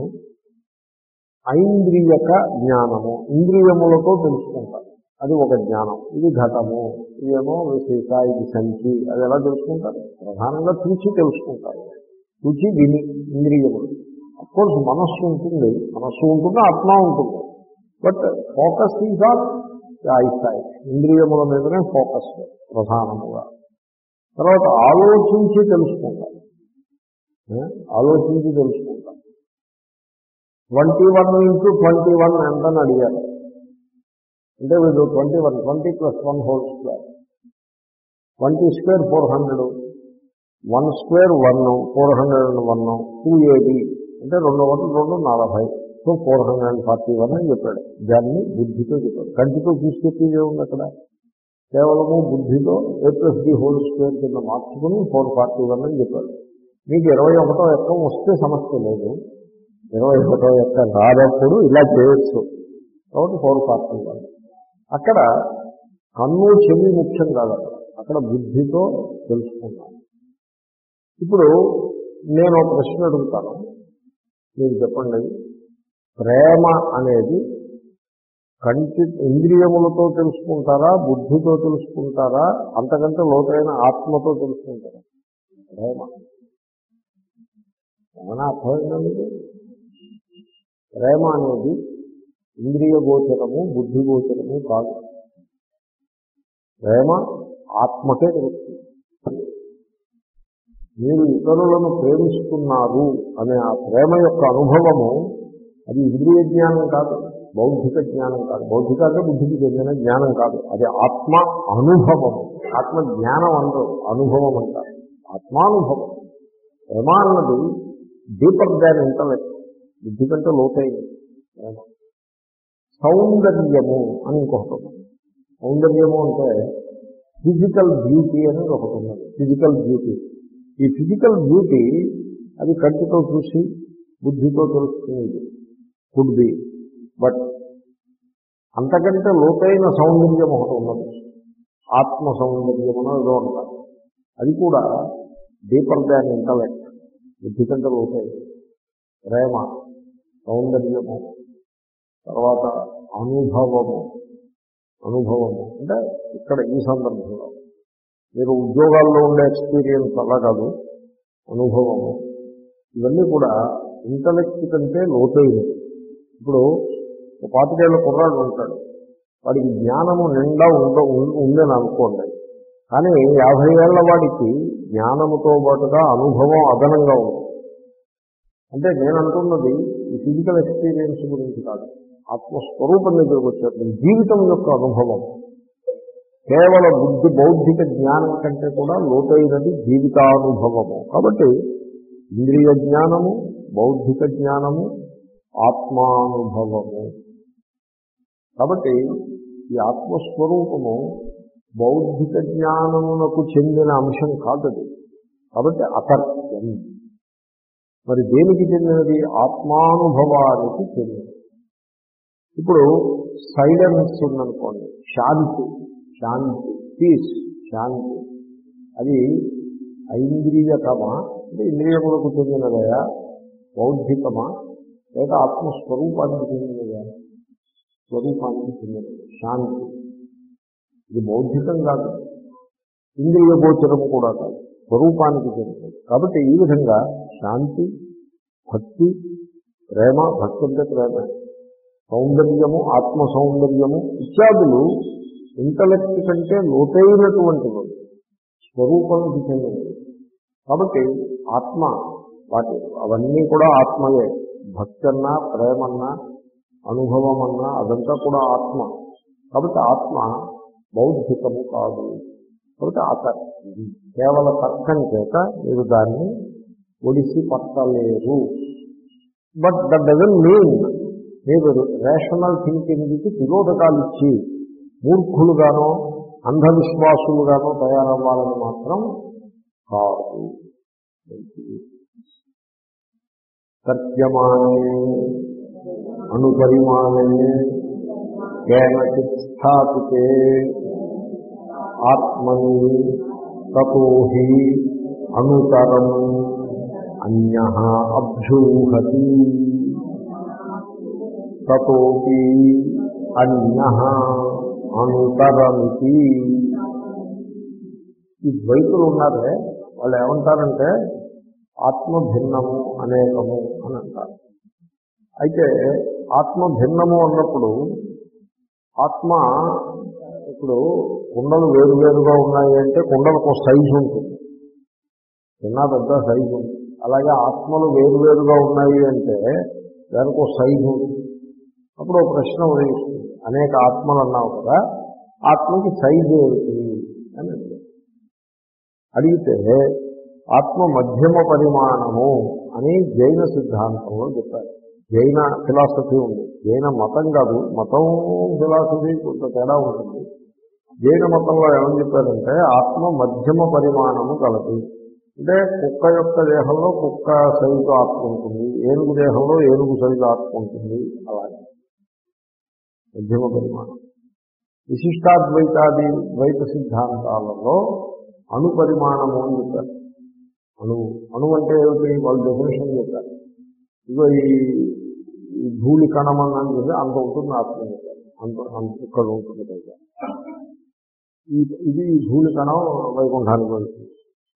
ఐంద్రియక జ్ఞానము, ఇంద్రియములతో తెలుసుకుంటారు, అది ఒక జ్ఞానం. ఇది ఘటము, ఇదేమో విశేష, ఇది సంచి, అది ఎలా తెలుసుకుంటారు? ప్రధానంగా చూచి తెలుసుకుంటారు. చూచి విని ఇంద్రియములు. అఫ్కోర్స్ మనస్సు ఉంటుంది, మనస్సు ఉంటుంది, ఆత్మ ఉంటుంది. But focus is on eyesight, ఇంద్రియముల మీదనే ఫోకస్ ప్రధానముగా. తర్వాత ఆలోచించి తెలుసుకుంటారు, ఆలోచించి తెలుసుకుంటారు. Twenty one into twenty one ఎంతని అడిగారు అంటే వీళ్ళు twenty one twenty plus one whole square, twenty square four hundred, one square one, four hundred and one, two eighty అంటే రెండు వందల రెండు నలభై, so four hundred and forty one అని చెప్పాడు. దాన్ని బుద్ధితో చెప్పాడు. కంటితో చూసి చెప్పేది ఉంది అక్కడ. కేవలము బుద్ధితో a plus d whole square కింద మార్చుకుని ఫోర్ ఫార్టీ వన్ అని చెప్పాడు. మీకు ఇరవై ఒకటో ఎక్కం వస్తే సమస్య లేదు, ఇరవై ఒకటో ఎక్క రానప్పుడు ఇలా చేయొచ్చు. కాబట్టి ఫోర్ ఫార్టీ వన్. అక్కడ కన్ను చెవి ముఖ్యం కాదు, అక్కడ అక్కడ బుద్ధితో తెలుసుకున్నాను. ఇప్పుడు నేను ఒక ప్రశ్న అడుగుతాను, మీరు చెప్పండి. ప్రేమ అనేది కంటి ఇంద్రియములతో తెలుసుకుంటారా, బుద్ధితో తెలుసుకుంటారా, అంతకంటే లోతైన ఆత్మతో తెలుసుకుంటారా? ప్రేమ ఏమైనా అర్థమైందండి? ప్రేమ అనేది ఇంద్రియ గోచరము, బుద్ధి గోచరము కాదు. ప్రేమ ఆత్మకే తెలుస్తుంది. మీరు ఇతరులను ప్రేమిస్తున్నారు అనే ఆ ప్రేమ యొక్క అనుభవము అది ఇంద్రియ జ్ఞానం కాదు, బౌద్ధిక జ్ఞానం కాదు. బౌద్ధిక అంటే బుద్ధికి చెందిన జ్ఞానం కాదు, అది ఆత్మ అనుభవం. ఆత్మ జ్ఞానం అంటారు, అనుభవం అంటారు, ఆత్మానుభవం. ప్రేమ అన్నది డీపర్ దాన్ ఇంటలెక్ట్, బుద్ధి కంటే లోతైంది ప్రేమ. సౌందర్యము అని ఇంకొకటి. సౌందర్యము అంటే ఫిజికల్ బ్యూటీ అనేది ఒకటి ఉన్నది. ఫిజికల్ బ్యూటీ, ఈ ఫిజికల్ బ్యూటీ అది కంటితో చూసి బుద్ధితో తెలుసుకునేది కుడ్ బి. బట్ అంతకంటే లోతైన సౌందర్యం ఒకటి ఉన్నది, ఆత్మ సౌందర్యం అనేది ఏదో ఉంటారు. అది కూడా డీపర్ దాన్ ఇంటలెక్ట్, బుద్ధి కంటే లోతైంది. ప్రేమ సౌందర్యము, తర్వాత అనుభవము. అనుభవము అంటే ఇక్కడ ఈ సందర్భంలో మీరు ఉద్యోగాల్లో ఉండే ఎక్స్పీరియన్స్ అలా కాదు, అనుభవము. ఇవన్నీ కూడా ఇంటలెక్ట్ కంటే లోతైనది. ఇప్పుడు ఒక పాతికేళ్ల కుర్రాడు ఉంటాడు, వాడికి జ్ఞానము నిండా ఉండ ఉందని అనుకోండి. కానీ యాభై ఏళ్ల వాడికి జ్ఞానముతో పాటుగా అనుభవం అదనంగా ఉంది. అంటే నేను అంటున్నది ఈ ఫిజికల్ ఎక్స్పీరియన్స్ గురించి కాదు, ఆత్మస్వరూపం దగ్గరకు వచ్చేటువంటి జీవితం యొక్క అనుభవం. కేవల బుద్ధి బౌద్ధిక జ్ఞానం కంటే కూడా లోతైనది జీవితానుభవము. కాబట్టి ఇంద్రియ జ్ఞానము, బౌద్ధిక జ్ఞానము, ఆత్మానుభవము. కాబట్టి ఈ ఆత్మస్వరూపము బౌద్ధిక జ్ఞానమునకు చెందిన అంశం కాదది. కాబట్టి అతర్క్యం. మరి దేనికి చెందినది? ఆత్మానుభవానికి చెందినది. ఇప్పుడు సైలెన్స్ ఉందనుకోండి, శాంతి, శాంతి, పీస్, శాంతి, అది ఐంద్రియకమా అంటే ఇంద్రియములకు చెందినదయా, బౌద్ధికమా లేక ఆత్మస్వరూపానికి చెందినదా? స్వరూపానికి చెందినది శాంతి. ఇది బౌద్ధికం కాదు, ఇంద్రియ గోచరము కూడా కాదు, స్వరూపానికి చెందినది. కాబట్టి ఈ విధంగా శాంతి, భక్తి, ప్రేమ, భక్తి అంటే ప్రేమ, సౌందర్యము, ఆత్మ సౌందర్యము ఇత్యాదులు ఇంటలెక్ట్ కంటే లోతైనటువంటివి, స్వరూపానికి చెందినవి. కాబట్టి ఆత్మ, వాటి అవన్నీ కూడా ఆత్మయే. భక్తి అన్నా, ప్రేమన్నా, అనుభవం అన్నా అదంతా కూడా ఆత్మ. కాబట్టి ఆత్మ బౌద్ధికము కాదు. కాబట్టి ఆ కేవల తర్కం చేత మీరు దాన్ని ఒడిసి పట్టలేరు. బట్ దట్ డజంట్ మీన్ మీరు రేషనల్ థింకింగ్కి తిరోధకాలు ఇచ్చి మూర్ఖులుగానో అంధవిశ్వాసులుగానో తయారవ్వాలని మాత్రం కాదు. సత్యమానే అనుపరిమాణే కేనచిత్ స్థాపితే ఆత్మని తతో హి అనుతరం అన్యః అభ్యూహతి తతోపి అన్యః అనుతరమితి. ఈ ద్వైతులు ఉన్నారే, వాళ్ళు ఏమంటారంటే ఆత్మ భిన్నము అనేకము అని అంటారు. అయితే ఆత్మ భిన్నము అన్నప్పుడు ఆత్మ ఇప్పుడు కుండలు వేరువేరుగా ఉన్నాయి అంటే కుండలకు సైజు ఉంటుంది, చిన్న పెద్ద సైజు ఉంటుంది. అలాగే ఆత్మలు వేరువేరుగా ఉన్నాయి అంటే దానికి ఒక సైజు ఉంటుంది. అప్పుడు ఒక ప్రశ్న ఉదయిస్తుంది, అనేక ఆత్మలు అన్నావు కదా, ఆత్మకి సైజు ఏమిటి అని అడిగితే ఆత్మ మధ్యమ పరిమాణము అని జైన సిద్ధాంతంలో చెప్పారు. జైన ఫిలాసఫీ ఉంది, జైన మతం కాదు, మతం ఫిలాసఫీ కొంత తేడా ఉంటుంది. జైన మతంలో ఏమని చెప్పారంటే ఆత్మ మధ్యమ పరిమాణము కలదు. అంటే కుక్క యొక్క దేహంలో కుక్క సైజు ఆత్మ ఉంటుంది, ఏనుగు దేహంలో ఏనుగు సైజు ఆత్మ ఉంటుంది. అలాగే మధ్యమ పరిమాణం. విశిష్టాద్వైతాది ద్వైత సిద్ధాంతాలలో అణుపరిమాణము అని చెప్పారు. అణువు అణువు అంటే ఏమిటి? వాళ్ళు డెఫినేషన్ చెప్పారు. ఇగో ఈ ధూళి కణం అని చెప్పి అంత ఉంటుంది ఆత్మ చెప్పారు, అంత అంత ఇక్కడ ఉంటుంది కదా. ఈ ఇది ధూళి కణం వైకుంఠానికి వెళ్తుంది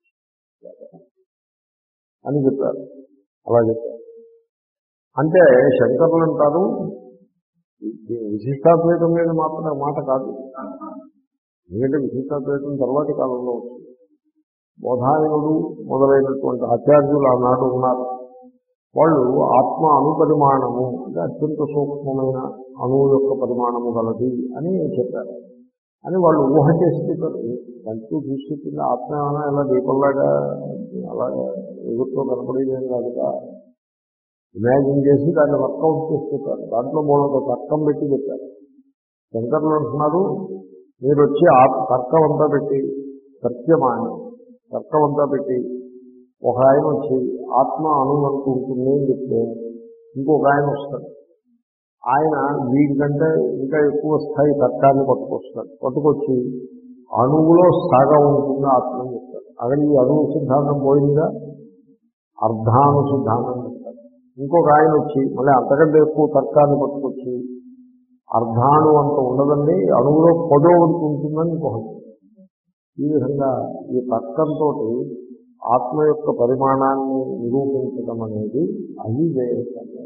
అని చెప్పారు. అలా చెప్పారు. అంటే శంకరులు అంటారు విశిష్టాద్వైతం మీద మాత్రం మాట కాదు, ఎందుకంటే విశిష్టాద్వైతం తర్వాతి కాలంలో వచ్చింది. బోధాయనుడు మొదలైనటువంటి ఆచార్యులు ఆనాడు ఉన్నారు. వాళ్ళు ఆత్మ అణుపరిమాణము అంటే అత్యంత సూక్ష్మమైన అణువు యొక్క పరిమాణము గలది అని చెప్పారు. అని వాళ్ళు ఊహ చేసి చెప్పారు. కంటూ చూసుకుంటుంది ఆత్మ ఏమైనా ఇలా దీపంలాగా అలాగా ఎదురుతో కనపడేదేం కాదుగా, ఇమాజిన్ చేసి దాన్ని వర్కౌట్ చేసి చెప్పారు. దాంట్లో మూడొక తర్కం పెట్టి చెప్పారు. శంకర్లు అంటున్నారు మీరు వచ్చి ఆ తర్కం అంతా పెట్టి సత్యమాని తర్కం అంతా పెట్టి ఒక ఆయన వచ్చి ఆత్మ అణువు అనుకుంటుంది అని చెప్తే ఇంకొక ఆయన వస్తాడు, ఆయన వీటికంటే ఇంకా ఎక్కువ స్థాయి తర్కాన్ని పట్టుకొస్తాడు. పట్టుకొచ్చి అణువులో సగం ఉంటుంది ఆత్మ చెప్తాడు. అక్కడ ఈ అణువు సిద్ధాంతం పోయిందిగా, అర్ధాను సిద్ధాంతం చెప్తాడు. ఇంకొక ఆయన వచ్చి మళ్ళీ అంతకంటే ఎక్కువ తర్కాన్ని పట్టుకొచ్చి అర్ధాణు అంత ఉండదండి, అణువులో పదో వంతు ఉంటుందని ఇంకొకటి. ఈ విధంగా ఈ తర్కంతో ఆత్మ యొక్క పరిమాణాన్ని నిరూపించడం అనేది అవివేకమే.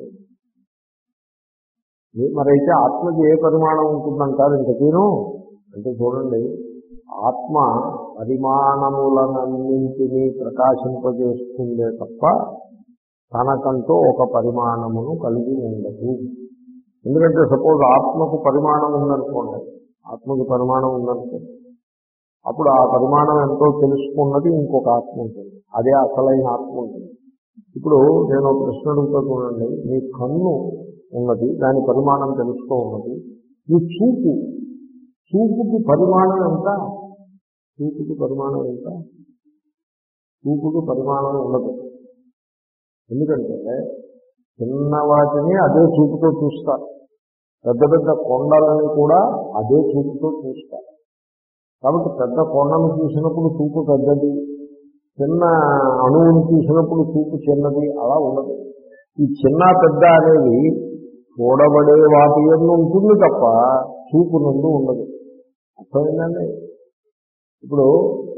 మరైతే ఆత్మకి ఏ పరిమాణం ఉంటుందంటారు ఇంతకీను అంటే చూడండి, ఆత్మ పరిమాణములనన్నింటినీ ప్రకాశింపజేస్తుందే తప్ప తనకంటూ ఒక పరిమాణమును కలిగి ఉండదు. ఎందుకంటే సపోజ్ ఆత్మకు పరిమాణం ఉందనుకోండి, ఆత్మకు పరిమాణం ఉందనుకోండి, అప్పుడు ఆ పరిమాణం ఎంతో తెలుసుకున్నది ఇంకొక ఆత్మ ఉంటుంది, అదే అసలైన ఆత్మ ఉంటుంది. ఇప్పుడు నేను ఒక ప్రశ్న అడుగుతా చూడండి, మీ కన్ను ఉన్నది, దాని పరిమాణం తెలుసుకో ఉన్నది. మీ చూపు, చూపుకి పరిమాణం ఎంత? చూపుకి పరిమాణం ఎంత? చూపుకి పరిమాణం ఉండదు. ఎందుకంటే చిన్న వాటిని అదే చూపుతో చూస్తారు, పెద్ద పెద్ద కొండలని కూడా అదే చూపుతో చూస్తారు. కాబట్టి పెద్ద కొండను చూసినప్పుడు చూపు పెద్దది, చిన్న అణువును చూసినప్పుడు చూపు చిన్నది, అలా ఉండదు. ఈ చిన్న పెద్ద అనేది చూడబడే వాటి యందు ఉంటుంది తప్ప చూపు నందు ఉండదు. అర్థమైందండి? ఇప్పుడు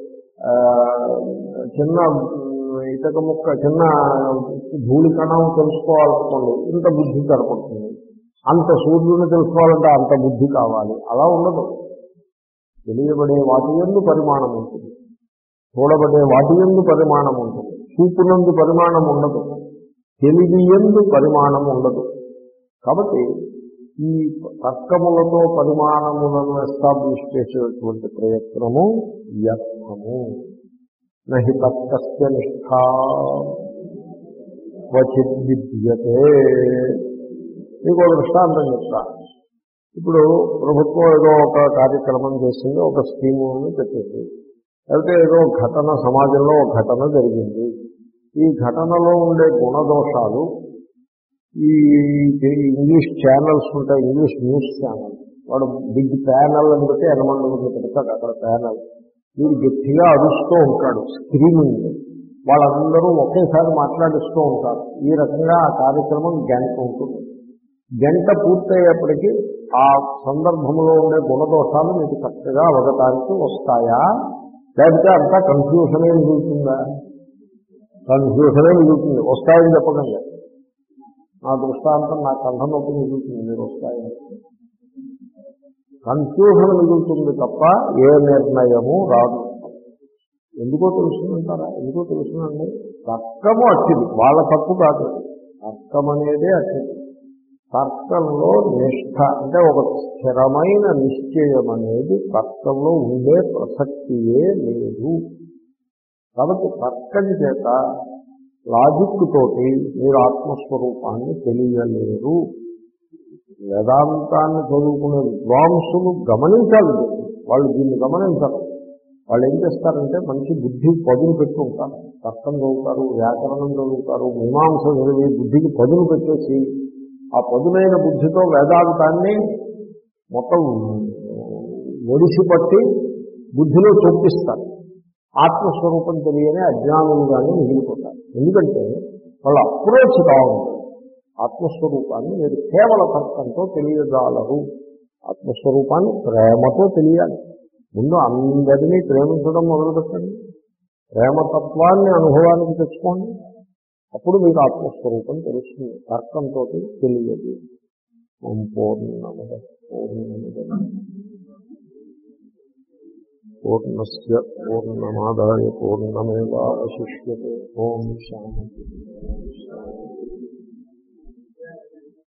చిన్న ఇటక ముక్క, చిన్న ధూళి కణం తెలుసుకోవాలనుకోండి, ఇంత బుద్ధి కనపడుతుంది. అంత సూర్యుడిని తెలుసుకోవాలంటే అంత బుద్ధి కావాలి. అలా ఉండదు. తెలియబడే వాటి యందు పరిమాణం ఉంటుంది, చూడబడే వాటి యందు పరిమాణం ఉంటుంది. చూపునందు పరిమాణం ఉండదు, తెలివి యందు పరిమాణం ఉండదు. కాబట్టి ఈ తర్కములతో పరిమాణములను ఎస్టాబ్లిష్ చేసేటువంటి ప్రయత్నము వ్యర్థము. నహి తర్కస్య నిష్ఠా క్వచిత్ విద్యతే. మీకు ఒక దృష్టాంతం చెప్తా. ఇప్పుడు ప్రభుత్వం ఏదో ఒక కార్యక్రమం చేసింది, ఒక స్కీముని పెట్టింది, లేకపోతే ఏదో ఘటన సమాజంలో ఒక ఘటన జరిగింది. ఈ ఘటనలో ఉండే గుణదోషాలు ఈ ఇంగ్లీష్ ఛానల్స్ ఉంటాయి, ఇంగ్లీష్ న్యూస్ ఛానల్, వాడు బిగ్ ప్యానల్ అని బట్టి ఎనమండలు పెడతాడు. అక్కడ ప్యానల్ వీడు గట్టిగా అరుస్తూ ఉంటాడు, స్క్రీనింగ్, వాళ్ళందరూ ఒకేసారి మాట్లాడిస్తూ ఉంటారు. ఈ రకంగా ఆ కార్యక్రమం గంట ఉంటుంది. గంట పూర్తయ్యేప్పటికీ ఆ సందర్భంలో ఉండే గుణదోషాలు మీకు కరెక్ట్గా అవగతానికి వస్తాయా, లేకపోతే అంతా కన్ఫ్యూషనే మిగులుతుందా? కన్ఫ్యూషనే మిగులుతుంది. వస్తాయని చెప్పకండి, నా దృష్టాంతం నా కంఠం నొప్పి మిగులుతుంది. మీరు వస్తాయని కన్ఫ్యూషన్ మిగులుతుంది తప్ప ఏ నిర్ణయము రాదు. ఎందుకో తెలుసుకుంటారా? ఎందుకో తెలుసునండి, తర్కము అట్టిది, వాళ్ళ తప్పు కాదు. తర్కం అనేదే అట్టిది. తర్కంలో నిష్ఠ అంటే ఒక స్థిరమైన నిశ్చయం అనేది తర్కంలో ఉండే ప్రసక్తియే లేదు. కాబట్టి తర్కం చేత, లాజిక్ తోటి మీరు ఆత్మస్వరూపాన్ని తెలియలేరు. వేదాంతాన్ని చదువుకునే విద్వాంసులు గమనించాలి, వాళ్ళు దీన్ని గమనించరు. వాళ్ళు ఏం చేస్తారంటే మంచి బుద్ధి పదులు పెట్టుకుంటారు, తర్కం చదువుతారు, వ్యాకరణం చదువుతారు, మీమాంస చదివి బుద్ధికి పదులు పెట్టేసి ఆ పదులైన బుద్ధితో వేదాంతాన్ని మొత్తం ఒడిసిపట్టి బుద్ధిలో చొప్పిస్తారు. ఆత్మస్వరూపం తెలియని అజ్ఞానులుగానే మిగిలిపోతారు. ఎందుకంటే వాళ్ళ అప్రోచ్ బాగుంటుంది. ఆత్మస్వరూపాన్ని మీరు కేవల తర్కంతో తెలియజాలరు. ఆత్మస్వరూపాన్ని ప్రేమతో తెలియాలి. ముందు అందరినీ ప్రేమించడం మొదలుపెట్టండి, ప్రేమతత్వాన్ని అనుభవానికి తెచ్చుకోండి, అప్పుడు మీకు ఆత్మస్వరూపం తెలుస్తుంది. తర్కంతో తెలియదు. ఓం పూర్ణమద పూర్ణమిద పూర్ణస్య పూర్ణమాదాయ పూర్ణమేవావశిష్యతే. ఓం శాంతి.